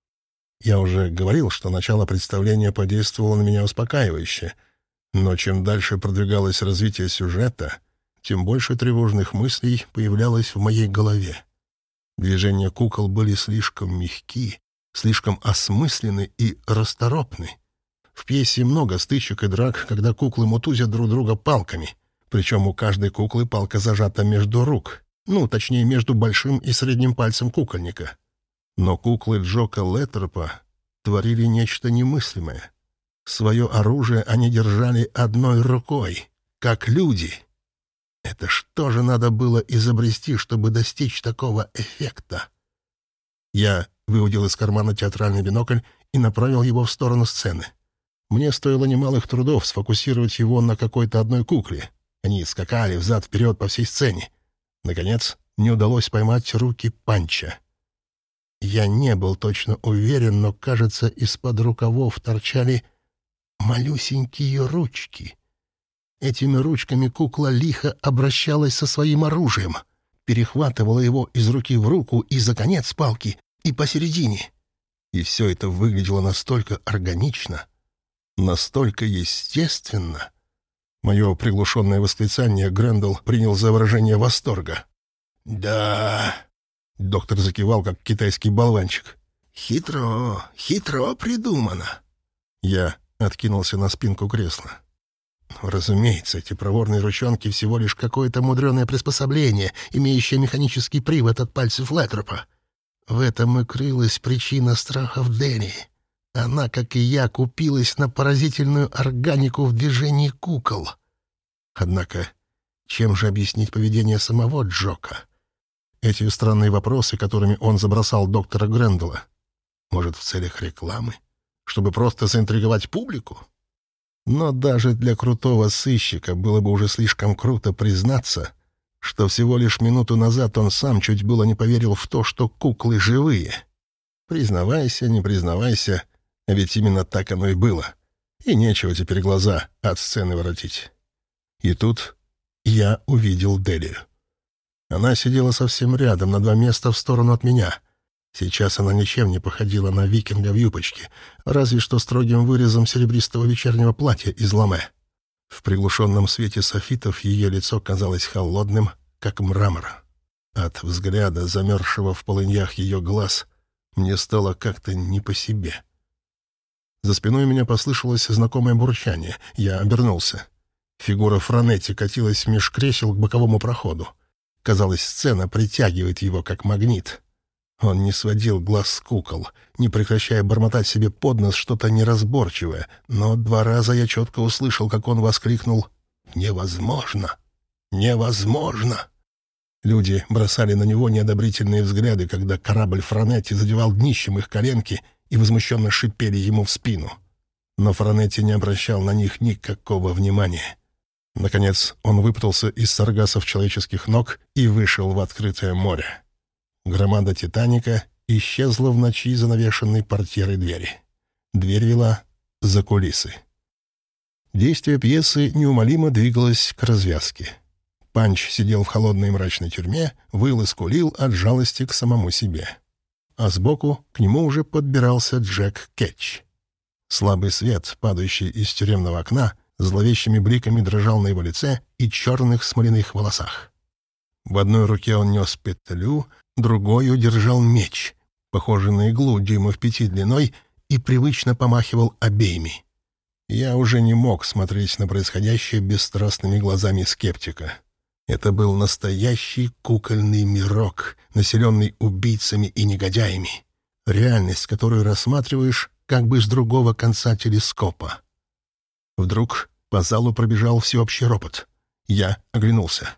Я уже говорил, что начало представления подействовало на меня успокаивающе, но чем дальше продвигалось развитие сюжета, тем больше тревожных мыслей появлялось в моей голове. Движения кукол были слишком мягки, слишком осмысленны и расторопны. В пьесе много стычек и драк, когда куклы мутузят друг друга палками, причем у каждой куклы палка зажата между рук, точнее, между большим и средним пальцем кукольника. Но куклы Джока Леттропа творили нечто немыслимое. Свое оружие они держали одной рукой, как люди. Это что же надо было изобрести, чтобы достичь такого эффекта? Я выудил из кармана театральный бинокль и направил его в сторону сцены. Мне стоило немалых трудов сфокусировать его на какой-то одной кукле. Они скакали взад-вперед по всей сцене. Наконец, не удалось поймать руки Панча. Я не был точно уверен, но, кажется, из-под рукавов торчали малюсенькие ручки. Этими ручками кукла лихо обращалась со своим оружием, перехватывала его из руки в руку и за конец палки, и посередине. И все это выглядело настолько органично, настолько естественно, Мое приглушенное восклицание Грендел принял за выражение восторга. «Да...» — доктор закивал, как китайский болванчик. «Хитро, хитро придумано». Я откинулся на спинку кресла. Разумеется, эти проворные ручонки всего лишь какое-то мудреное приспособление, имеющее механический привод от пальцев Леттропа. В этом и крылась причина страхов Дэнни. Она, как и я, купилась на поразительную органику в движении кукол. Однако, чем же объяснить поведение самого Джока? Эти странные вопросы, которыми он забросал доктора Грендела. Может, в целях рекламы? Чтобы просто заинтриговать публику? Но даже для крутого сыщика было бы уже слишком круто признаться, что всего лишь минуту назад он сам чуть было не поверил в то, что куклы живые. Признавайся, не признавайся, а ведь именно так оно и было. И нечего теперь глаза от сцены воротить. И тут я увидел Делию. Она сидела совсем рядом, на 2 места в сторону от меня. Сейчас она ничем не походила на викинга в юбочке, разве что строгим вырезом серебристого вечернего платья из ламе. В приглушенном свете софитов ее лицо казалось холодным, как мрамор. От взгляда, замерзшего в полыньях ее глаз, мне стало как-то не по себе. За спиной у меня послышалось знакомое бурчание. Я обернулся. Фигура Франетти катилась меж кресел к боковому проходу. Казалось, сцена притягивает его, как магнит. Он не сводил глаз с кукол, не прекращая бормотать себе под нос что-то неразборчивое, но 2 раза я четко услышал, как он воскликнул «Невозможно! Невозможно!». Люди бросали на него неодобрительные взгляды, когда корабль Франетти задевал днищем их коленки и возмущенно шипели ему в спину. Но Франетти не обращал на них никакого внимания. Наконец он выпутался из саргассов человеческих ног и вышел в открытое море. Громада «Титаника» исчезла в ночи за навешенной портьерой двери. Дверь вела за кулисы. Действие пьесы неумолимо двигалось к развязке. Панч сидел в холодной мрачной тюрьме, выл и скулил от жалости к самому себе. А сбоку к нему уже подбирался Джек Кетч. Слабый свет, падающий из тюремного окна, зловещими бликами дрожал на его лице и черных смоляных волосах. В одной руке он нес петлю, другой удержал меч, похожий на иглу дюймов 5 длиной, и привычно помахивал обеими. Я уже не мог смотреть на происходящее бесстрастными глазами скептика. Это был настоящий кукольный мирок, населенный убийцами и негодяями. Реальность, которую рассматриваешь как бы с другого конца телескопа. Вдруг по залу пробежал всеобщий ропот. Я оглянулся.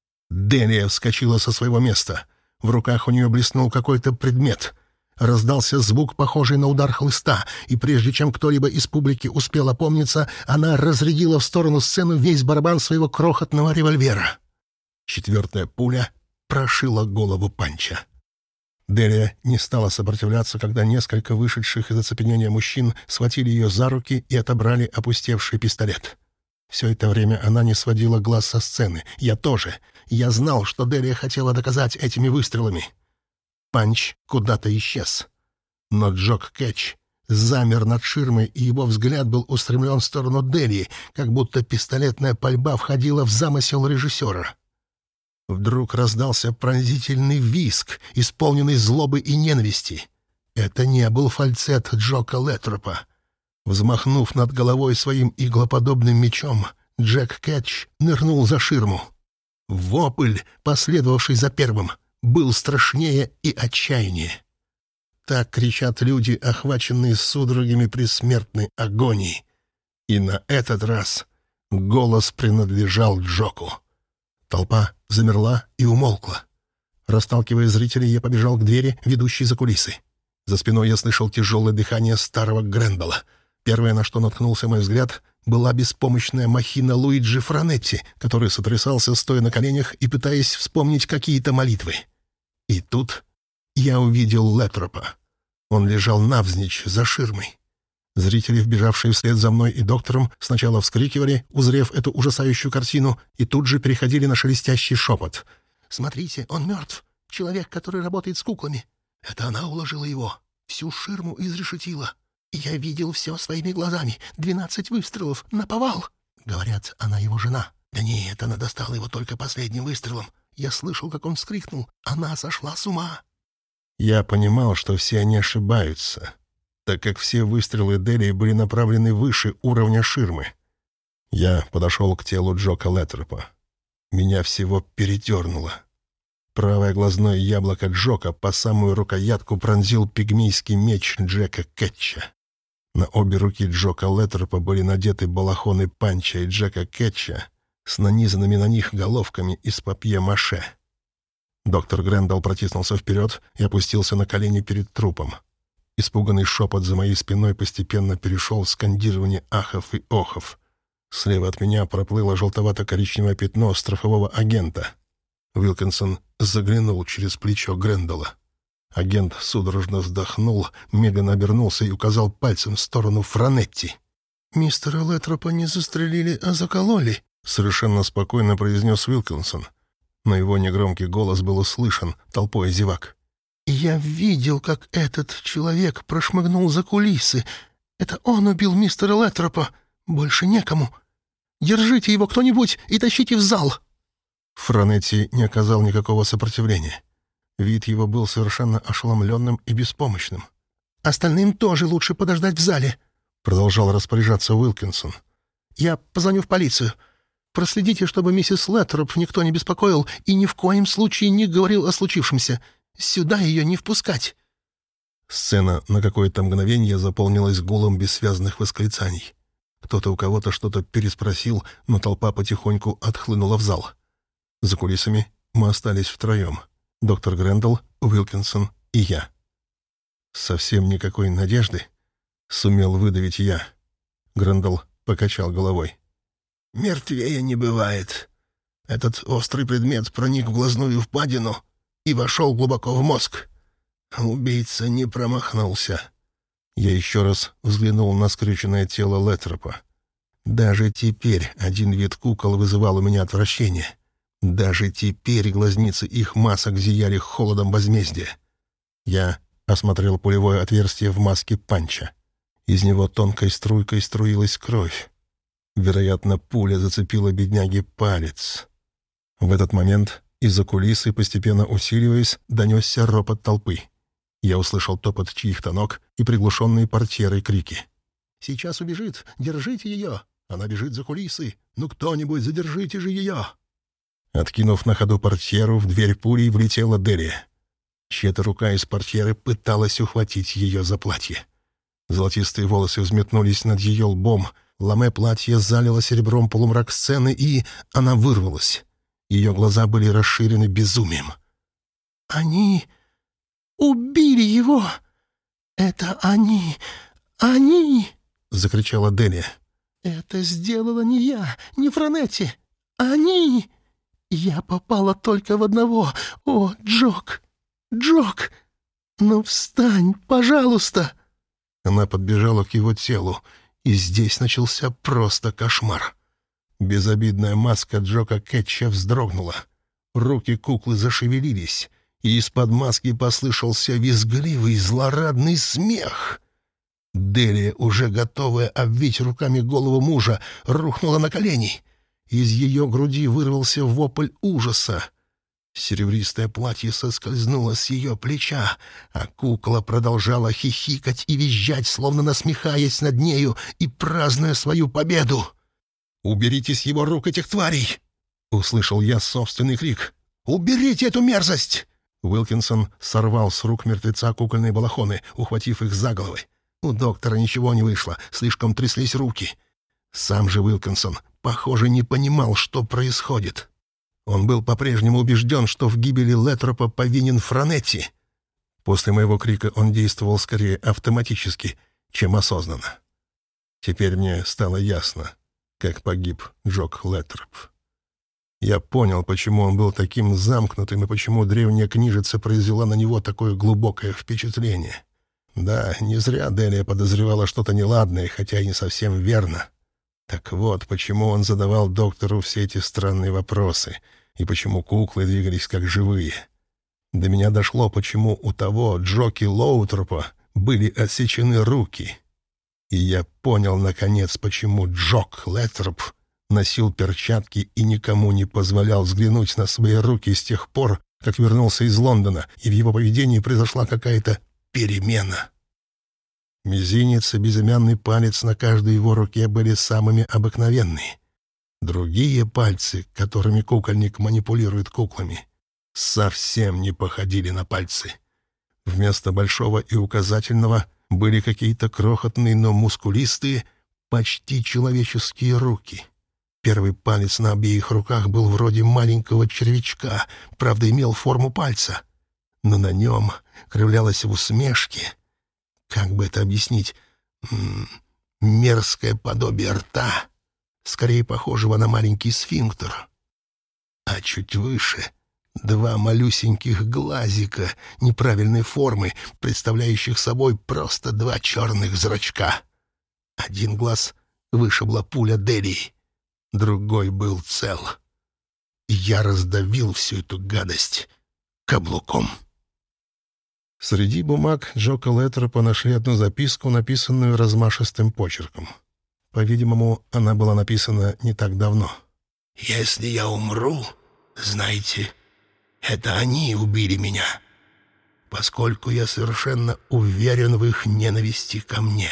Делия вскочила со своего места. В руках у нее блеснул какой-то предмет. Раздался звук, похожий на удар хлыста, и прежде чем кто-либо из публики успел опомниться, она разрядила в сторону сцены весь барабан своего крохотного револьвера. 4-я пуля прошила голову Панча. Делия не стала сопротивляться, когда несколько вышедших из оцепенения мужчин схватили ее за руки и отобрали опустевший пистолет. Все это время она не сводила глаз со сцены. Я тоже. Я знал, что Делия хотела доказать этими выстрелами. Панч куда-то исчез. Но Джок Кетч замер над ширмой, и его взгляд был устремлен в сторону Делии, как будто пистолетная пальба входила в замысел режиссера. Вдруг раздался пронзительный визг, исполненный злобы и ненависти. Это не был фальцет Джока Леттропа. Взмахнув над головой своим иглоподобным мечом, Джек Кетч нырнул за ширму. Вопль, последовавший за первым, был страшнее и отчаяннее. Так кричат люди, охваченные судорогами предсмертной агонии. И на этот раз голос принадлежал Джоку. Толпа замерла и умолкла. Расталкивая зрителей, я побежал к двери, ведущей за кулисы. За спиной я слышал тяжелое дыхание старого Грендела. Первое, на что наткнулся мой взгляд, была беспомощная махина Луиджи Франетти, который сотрясался, стоя на коленях и пытаясь вспомнить какие-то молитвы. И тут я увидел Леттропа. Он лежал навзничь за ширмой. Зрители, вбежавшие вслед за мной и доктором, сначала вскрикивали, узрев эту ужасающую картину, и тут же переходили на шелестящий шепот. «Смотрите, он мертв. Человек, который работает с куклами. Это она уложила его. Всю ширму изрешетила. Я видел все своими глазами. 12 выстрелов. Наповал». Говорят, она его жена. Да нет, она достала его только последним выстрелом. Я слышал, как он вскрикнул. Она сошла с ума. Я понимал, что все они ошибаются, так как все выстрелы Делии были направлены выше уровня ширмы. Я подошел к телу Джока Леттропа. Меня всего передернуло. Правое глазное яблоко Джока по самую рукоятку пронзил пигмейский меч Джека Кетча. На обе руки Джока Леттропа были надеты балахоны Панча и Джека Кетча с нанизанными на них головками из папье-маше. Доктор Грендел протиснулся вперед и опустился на колени перед трупом. Испуганный шепот за моей спиной постепенно перешел в скандирование ахов и охов. Слева от меня проплыло желтовато-коричневое пятно страхового агента. Уилкинсон заглянул через плечо Грендела. Агент судорожно вздохнул, медленно обернулся и указал пальцем в сторону Франетти. «Мистера Леттропа не застрелили, а закололи», — совершенно спокойно произнес Уилкинсон. Но его негромкий голос был услышан толпой зевак. «Я видел, как этот человек прошмыгнул за кулисы. Это он убил мистера Леттропа. Больше некому. Держите его кто-нибудь и тащите в зал». Франетти не оказал никакого сопротивления. Вид его был совершенно ошеломленным и беспомощным. «Остальным тоже лучше подождать в зале», — продолжал распоряжаться Уилкинсон. «Я позвоню в полицию. Проследите, чтобы миссис Леттроп никто не беспокоил и ни в коем случае не говорил о случившемся. Сюда ее не впускать». Сцена на какое-то мгновение заполнилась гулом бессвязных восклицаний. Кто-то у кого-то что-то переспросил, но толпа потихоньку отхлынула в зал. За кулисами мы остались втроем. Доктор Грендел, Уилкинсон и я. «Совсем никакой надежды?» — сумел выдавить я. Грендел покачал головой. «Мертвее не бывает. Этот острый предмет проник в глазную впадину и вошел глубоко в мозг. Убийца не промахнулся». Я еще раз взглянул на скрюченное тело Леттропа. Даже теперь один вид кукол вызывал у меня отвращение. Даже теперь глазницы их масок зияли холодом возмездия. Я осмотрел пулевое отверстие в маске Панча. Из него тонкой струйкой струилась кровь. Вероятно, пуля зацепила бедняге палец. В этот момент из-за кулисы, постепенно усиливаясь, донесся ропот толпы. Я услышал топот чьих-то ног и приглушенные портьерой крики. «Сейчас убежит! Держите ее! Она бежит за кулисы! Ну кто-нибудь, задержите же ее!» Откинув на ходу портьеру, в дверь пулей влетела Делия. Чья-то рука из портьеры пыталась ухватить ее за платье. Золотистые волосы взметнулись над ее лбом, ламе платье залило серебром полумрак сцены, и она вырвалась. Ее глаза были расширены безумием. «Они убили его! Это они! Они!» — закричала Делия. «Это сделала не я, не Франетти! Они! Я попала только в одного! О, Джок! Джок! Ну встань, пожалуйста!» Она подбежала к его телу, и здесь начался просто кошмар. Безобидная маска Джока Кетча вздрогнула. Руки куклы зашевелились, и из-под маски послышался визгливый злорадный смех. Делия, уже готовая обвить руками голову мужа, рухнула на колени. Из ее груди вырвался вопль ужаса. Серебристое платье соскользнуло с ее плеча, а кукла продолжала хихикать и визжать, словно насмехаясь над нею и празднуя свою победу. «Уберите с его рук этих тварей!» — услышал я собственный крик. «Уберите эту мерзость!» Уилкинсон сорвал с рук мертвеца кукольные балахоны, ухватив их за головы. У доктора ничего не вышло, слишком тряслись руки. Сам же Уилкинсон, похоже, не понимал, что происходит. Он был по-прежнему убежден, что в гибели Леттропа повинен Франетти. После моего крика он действовал скорее автоматически, чем осознанно. Теперь мне стало ясно, как погиб Джок Леттроп. Я понял, почему он был таким замкнутым и почему древняя книжица произвела на него такое глубокое впечатление. Да, не зря Делия подозревала что-то неладное, хотя и не совсем верно. Так вот, почему он задавал доктору все эти странные вопросы, и почему куклы двигались как живые. До меня дошло, почему у того Джоки Лоутропа были отсечены руки. И я понял, наконец, почему Джок Леттроп носил перчатки и никому не позволял взглянуть на свои руки с тех пор, как вернулся из Лондона, и в его поведении произошла какая-то перемена. Мизинец и безымянный палец на каждой его руке были самыми обыкновенные. Другие пальцы, которыми кукольник манипулирует куклами, совсем не походили на пальцы. Вместо большого и указательного были какие-то крохотные, но мускулистые, почти человеческие руки. Первый палец на обеих руках был вроде маленького червячка, правда, имел форму пальца. Но на нем кривлялась в усмешке, как бы это объяснить, мерзкое подобие рта, скорее похожего на маленький сфинктер. А чуть выше два малюсеньких глазика неправильной формы, представляющих собой просто два черных зрачка. Один глаз вышибла пуля Делии, другой был цел. Я раздавил всю эту гадость каблуком. Среди бумаг Джока Леттеропа нашли одну записку, написанную размашистым почерком. По-видимому, она была написана не так давно. «Если я умру, знайте, это они убили меня, поскольку я совершенно уверен в их ненависти ко мне.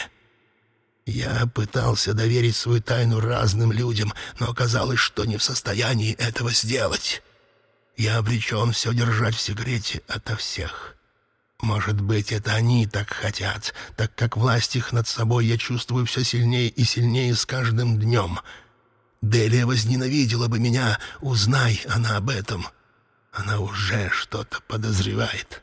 Я пытался доверить свою тайну разным людям, но оказалось, что не в состоянии этого сделать. Я обречен все держать в секрете ото всех. Может быть, это они так хотят, так как власть их над собой я чувствую все сильнее и сильнее с каждым днем. Делия возненавидела бы меня, узнай она об этом. Она уже что-то подозревает.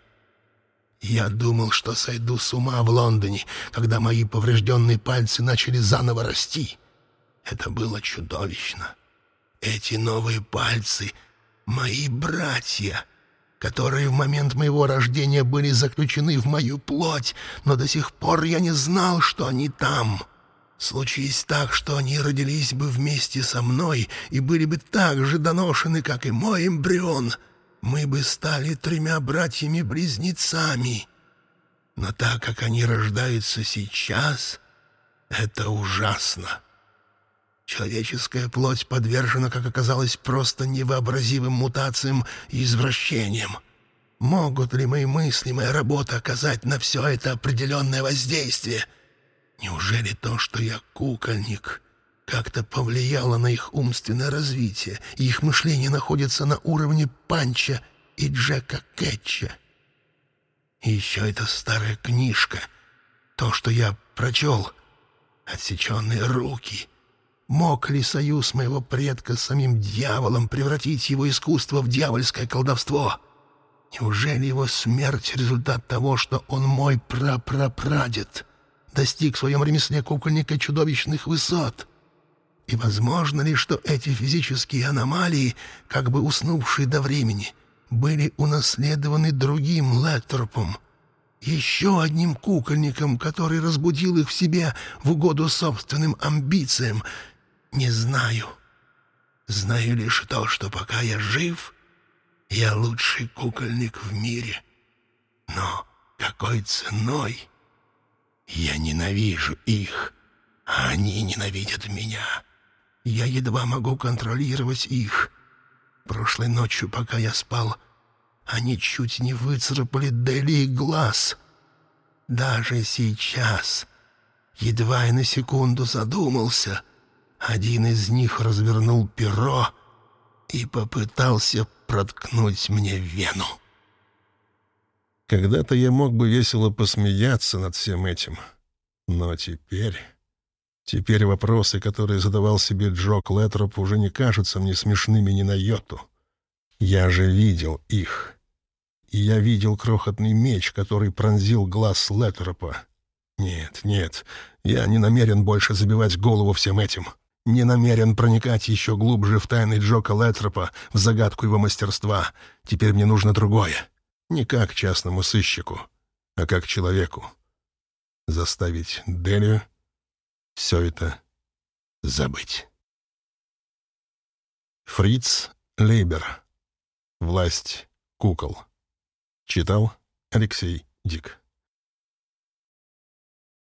Я думал, что сойду с ума в Лондоне, когда мои поврежденные пальцы начали заново расти. Это было чудовищно. Эти новые пальцы — мои братья, которые в момент моего рождения были заключены в мою плоть, но до сих пор я не знал, что они там. Случись так, что они родились бы вместе со мной и были бы так же доношены, как и мой эмбрион, мы бы стали 3 братьями-близнецами. Но так как они рождаются сейчас, это ужасно. Человеческая плоть подвержена, как оказалось, просто невообразимым мутациям и извращениям. Могут ли мои мысли, моя работа оказать на все это определенное воздействие? Неужели то, что я кукольник, как-то повлияло на их умственное развитие, и их мышление находится на уровне Панча и Джека Кетча? И еще эта старая книжка, то, что я прочел, «Отсеченные руки». Мог ли союз моего предка с самим дьяволом превратить его искусство в дьявольское колдовство? Неужели его смерть — результат того, что он мой прапрапрадед, достиг в своем ремесле кукольника чудовищных высот? И возможно ли, что эти физические аномалии, как бы уснувшие до времени, были унаследованы другим Леттеропом, еще одним кукольником, который разбудил их в себе в угоду собственным амбициям? Не знаю. Знаю лишь то, что пока я жив, я лучший кукольник в мире. Но какой ценой? Я ненавижу их, а они ненавидят меня. Я едва могу контролировать их. Прошлой ночью, пока я спал, они чуть не выцарапали Делии глаз. Даже сейчас, едва я на секунду задумался, один из них развернул перо и попытался проткнуть мне вену. Когда-то я мог бы весело посмеяться над всем этим, но теперь вопросы, которые задавал себе Джок Леттероп, уже не кажутся мне смешными ни на йоту. Я же видел их. И я видел крохотный меч, который пронзил глаз Леттеропа. Нет, я не намерен больше забивать голову всем этим. Не намерен проникать еще глубже в тайны Джока Леттеропа, в загадку его мастерства. Теперь мне нужно другое. Не как частному сыщику, а как человеку. Заставить Делию все это забыть. Фриц Лейбер. «Власть кукол». Читал Алексей Дик.